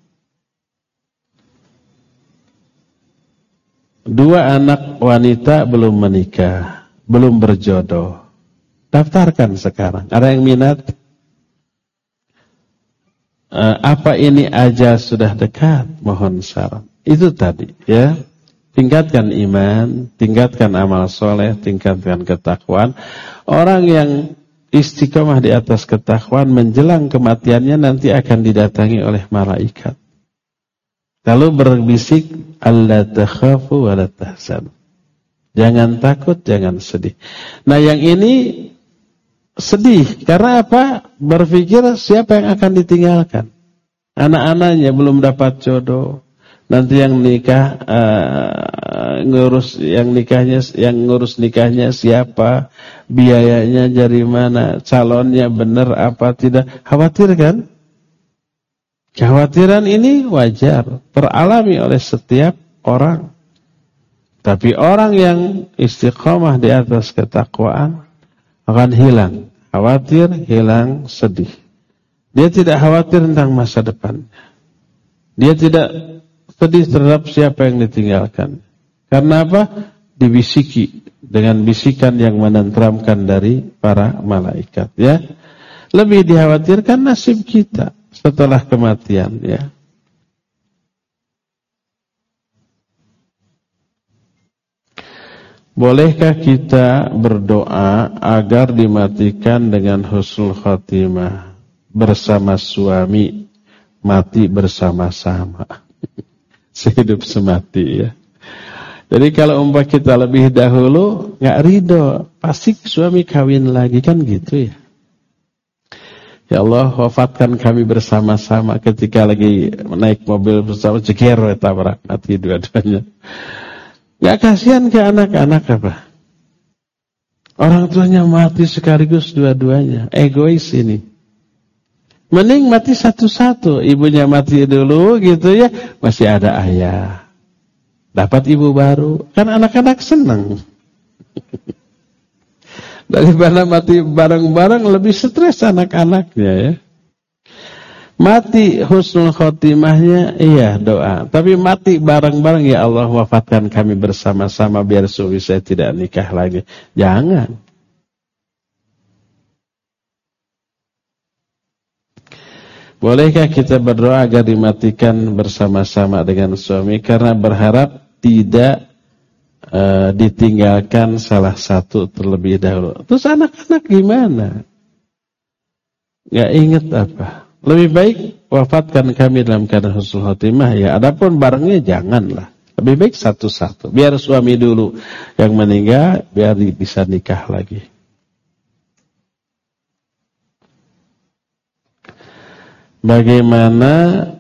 Dua anak wanita belum menikah, belum berjodoh. Daftarkan sekarang. Ada yang minat? Uh, apa ini ajal sudah dekat? Mohon saran. Itu tadi ya. Tingkatkan iman, tingkatkan amal soleh, tingkatkan ketakwaan. Orang yang istiqomah di atas ketakwaan menjelang kematiannya nanti akan didatangi oleh malaikat. Lalu berbisik, alla takhafu wa la tahzanu. Jangan takut, jangan sedih. Nah yang ini sedih. Karena apa? Berpikir siapa yang akan ditinggalkan. Anak-anaknya belum dapat jodoh. Nanti yang nikah uh, ngurus yang nikahnya, yang ngurus nikahnya siapa? Biayanya dari mana? Calonnya benar apa tidak? Khawatir kan? Kekhawatiran ini wajar, teralami oleh setiap orang. Tapi orang yang istiqomah di atas ketakwaan akan hilang khawatir, hilang sedih. Dia tidak khawatir tentang masa depan. Dia tidak sedih terhadap siapa yang ditinggalkan. Karena apa? Dibisiki dengan bisikan yang menenteramkan dari para malaikat. Ya, lebih dikhawatirkan nasib kita setelah kematian. Ya. Bolehkah kita berdoa agar dimatikan dengan husnul khatimah bersama suami, mati bersama-sama, sehidup semati ya. Jadi kalau umpah kita lebih dahulu nggak ridho, pasti suami kawin lagi kan gitu ya. Ya Allah, wafatkan kami bersama-sama ketika lagi naik mobil bersama, jeger tabrak mati dua-duanya. Gak kasihan ke anak-anak apa? Orang tuanya mati sekaligus dua-duanya. Egois ini. Mending mati satu-satu. Ibunya mati dulu gitu ya. Masih ada ayah. Dapat ibu baru. Kan anak-anak senang. Daripada mati bareng-bareng lebih stres anak-anaknya ya. Mati husnul khotimahnya iya doa. Tapi mati bareng-bareng, ya Allah wafatkan kami bersama-sama biar suami saya tidak nikah lagi. Jangan. Bolehkah kita berdoa agar dimatikan bersama-sama dengan suami karena berharap tidak Uh, ditinggalkan salah satu terlebih dahulu. Terus anak-anak gimana? Gak inget apa? Lebih baik wafatkan kami dalam keadaan husnul khotimah ya. Adapun barengnya janganlah. Lebih baik satu-satu. Biar suami dulu yang meninggal, biar bisa nikah lagi. Bagaimana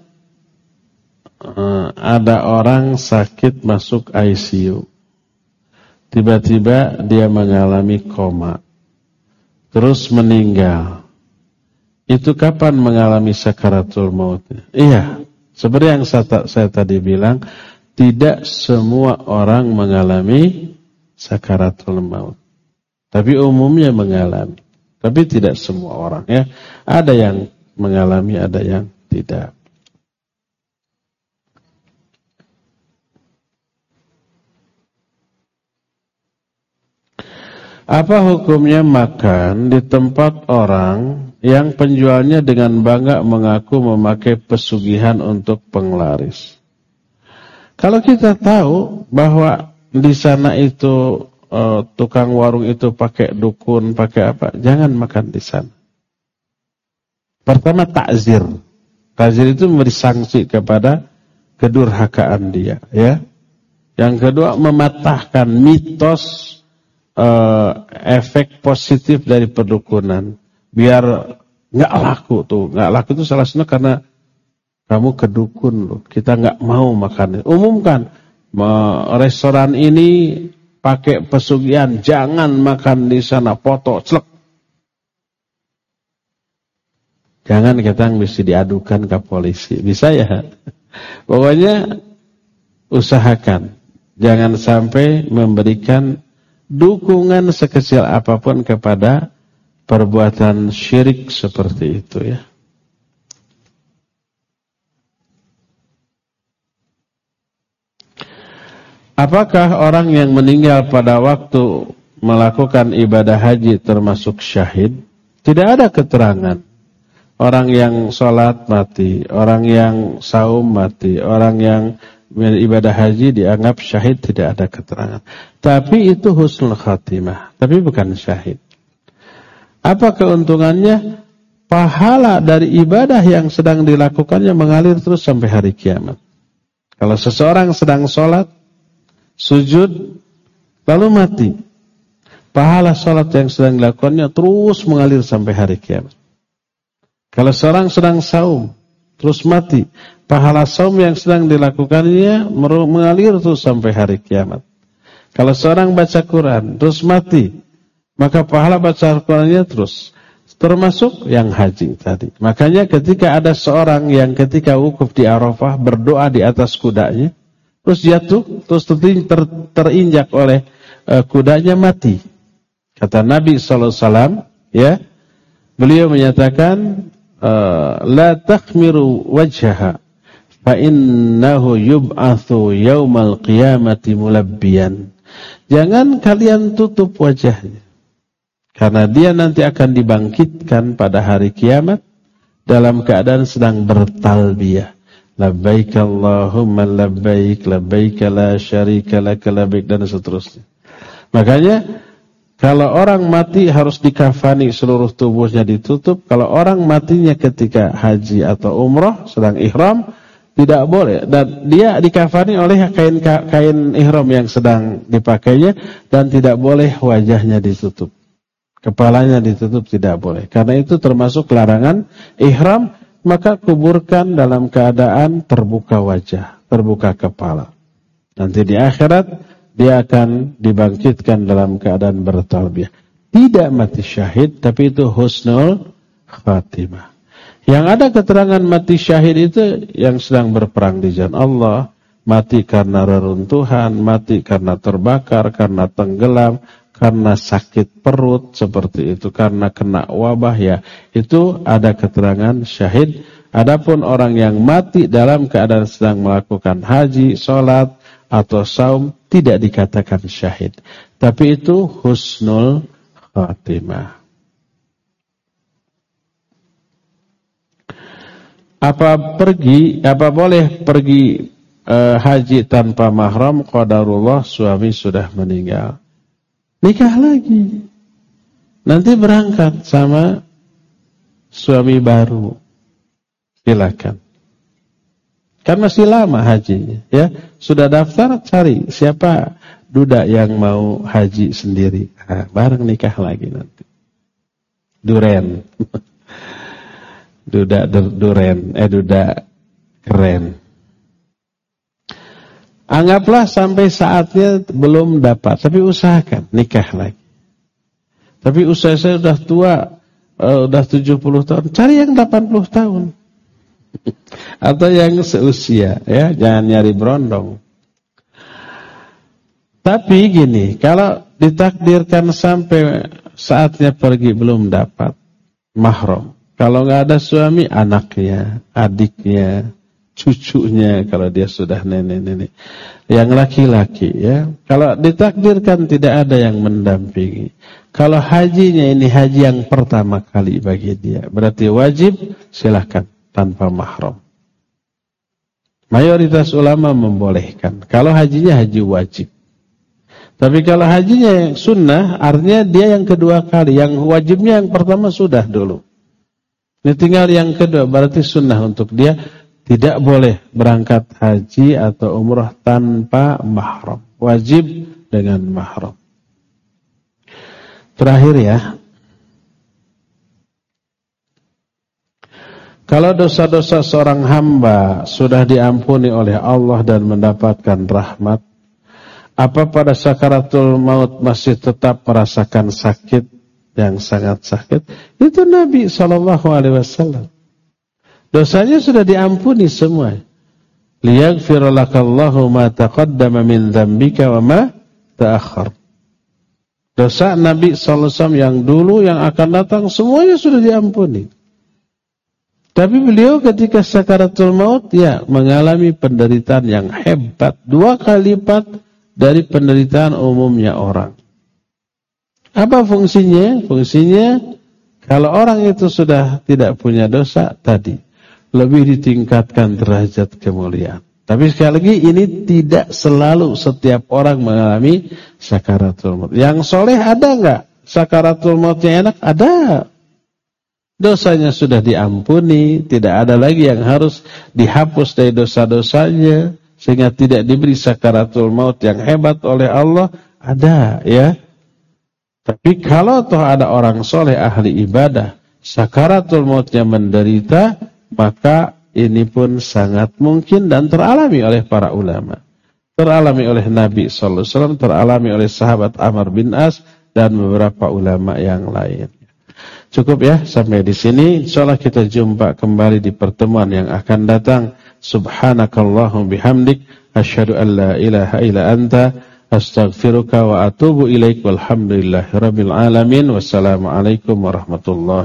uh, ada orang sakit masuk I C U. Tiba-tiba dia mengalami koma, terus meninggal. Itu kapan mengalami sakaratul maut? Iya, seperti yang saya, saya tadi bilang, tidak semua orang mengalami sakaratul maut. Tapi umumnya mengalami. Tapi tidak semua orang ya. Ada yang mengalami, ada yang tidak. Apa hukumnya makan di tempat orang yang penjualnya dengan bangga mengaku memakai pesugihan untuk penglaris? Kalau kita tahu bahwa di sana itu uh, tukang warung itu pakai dukun, pakai apa, jangan makan di sana. Pertama takzir. Takzir itu memberi sanksi kepada kedurhakaan dia, ya. Yang kedua mematahkan mitos Uh, efek positif dari perdukunan, biar nggak laku tuh, nggak laku itu salah satunya karena kamu kedukun loh, kita nggak mau makan. Umumkan restoran ini pakai pesugihan, jangan makan di sana, foto, celek. Jangan kita yang bisa diadukan ke polisi, bisa ya. Pokoknya usahakan jangan sampai memberikan dukungan sekecil apapun kepada perbuatan syirik seperti itu ya. Apakah orang yang meninggal pada waktu melakukan ibadah haji termasuk syahid? Tidak ada keterangan. Orang yang sholat mati, orang yang saum mati, orang yang ibadah haji dianggap syahid, tidak ada keterangan. Tapi itu husnul khatimah, tapi bukan syahid. Apa keuntungannya? Pahala dari ibadah yang sedang dilakukannya mengalir terus sampai hari kiamat. Kalau seseorang sedang sholat, sujud, lalu mati, pahala sholat yang sedang dilakukannya terus mengalir sampai hari kiamat. Kalau seorang sedang saum, terus mati, pahala saum yang sedang dilakukannya mengalir terus sampai hari kiamat. Kalau seorang baca Quran terus mati, maka pahala baca Qurannya terus. Termasuk yang haji tadi. Makanya ketika ada seorang yang ketika wukuf di Arafah berdoa di atas kudanya, terus jatuh, terus ter, ter, terinjak oleh uh, kudanya, mati. Kata Nabi sallallahu alaihi wasallam, ya, beliau menyatakan, la takhmiru wajhaha fa innahu yub'atsu yaumal qiyamati mulabbiyan. Jangan kalian tutup wajahnya, karena dia nanti akan dibangkitkan pada hari kiamat dalam keadaan sedang bertalbiyah. Labbaik Allahumma labbaik, labbaik la syarika lak labbaik, dan seterusnya. Makanya kalau orang mati harus dikafani, seluruh tubuhnya ditutup. Kalau orang matinya ketika haji atau umrah sedang ihram, tidak boleh. Dan dia dikafani oleh kain kain ihram yang sedang dipakainya, dan tidak boleh wajahnya ditutup. Kepalanya ditutup tidak boleh. Karena itu termasuk larangan ihram, maka kuburkan dalam keadaan terbuka wajah, terbuka kepala. Nanti di akhirat dia akan dibangkitkan dalam keadaan bertalbiyah. Tidak mati syahid, tapi itu husnul khatimah. Yang ada keterangan mati syahid itu yang sedang berperang di jalan Allah, mati karena reruntuhan, mati karena terbakar, karena tenggelam, karena sakit perut seperti itu, karena kena wabah, ya itu ada keterangan syahid. Adapun orang yang mati dalam keadaan sedang melakukan haji, sholat atau saum tidak dikatakan syahid, tapi itu husnul khatimah. Apa pergi, apa boleh pergi uh, haji tanpa mahram? Qadarullah, suami sudah meninggal, nikah lagi, nanti berangkat sama suami baru, silakan. Kan masih lama hajinya, ya. Sudah daftar, cari siapa duda yang mau haji sendiri. Nah, bareng nikah lagi nanti. Duren. Duda duren, eh duda keren. Anggaplah sampai saatnya belum dapat, tapi usahakan nikah lagi. Tapi usia saya sudah tua, uh, sudah tujuh puluh tahun, cari yang delapan puluh tahun. Atau yang seusia, ya, jangan nyari berondong. Tapi gini, kalau ditakdirkan sampai saatnya pergi belum dapat mahram, kalau nggak ada suami, anaknya, adiknya, cucunya, kalau dia sudah nenek-nenek, yang laki-laki, ya. Kalau ditakdirkan tidak ada yang mendampingi, kalau hajinya ini haji yang pertama kali bagi dia, berarti wajib, silahkan tanpa mahram. Mayoritas ulama membolehkan kalau hajinya haji wajib. Tapi kalau hajinya yang sunnah, artinya dia yang kedua kali, yang wajibnya yang pertama sudah dulu. Ini tinggal yang kedua, berarti sunnah untuk dia. Tidak boleh berangkat haji atau umrah tanpa mahram. Wajib dengan mahram. Terakhir ya, kalau dosa-dosa seorang hamba sudah diampuni oleh Allah dan mendapatkan rahmat, apa pada sakaratul maut masih tetap merasakan sakit yang sangat sakit? Itu Nabi shallallahu alaihi wasallam. Dosanya sudah diampuni semua. Liyaghfir lakallahu ma taqaddama min dzambika wa ma ta'akhkhar. Dosa Nabi shallallahu alaihi wasallam yang dulu, yang akan datang, semuanya sudah diampuni. Tapi beliau ketika sakaratul maut, ya, mengalami penderitaan yang hebat, dua kali lipat dari penderitaan umumnya orang. Apa fungsinya? Fungsinya, kalau orang itu sudah tidak punya dosa tadi, lebih ditingkatkan derajat kemuliaan. Tapi sekali lagi, ini tidak selalu setiap orang mengalami sakaratul maut. Yang soleh ada enggak? Sakaratul mautnya enak? Ada. Dosanya sudah diampuni, tidak ada lagi yang harus dihapus dari dosa-dosanya, sehingga tidak diberi sakaratul maut yang hebat oleh Allah. Ada, ya. Tapi kalau toh ada orang soleh ahli ibadah, sakaratul mautnya menderita, maka ini pun sangat mungkin dan teralami oleh para ulama. Teralami oleh Nabi shallallahu alaihi wasallam, teralami oleh sahabat Amr bin As dan beberapa ulama yang lain. Cukup ya sampai di sini. Insyaallah kita jumpa kembali di pertemuan yang akan datang. Subhanakallahumma bihamdik asyhadu an la ilaha illa anta astaghfiruka wa atubu ilaik. Walhamdulillahirabbil alamin. Wassalamualaikum warahmatullahi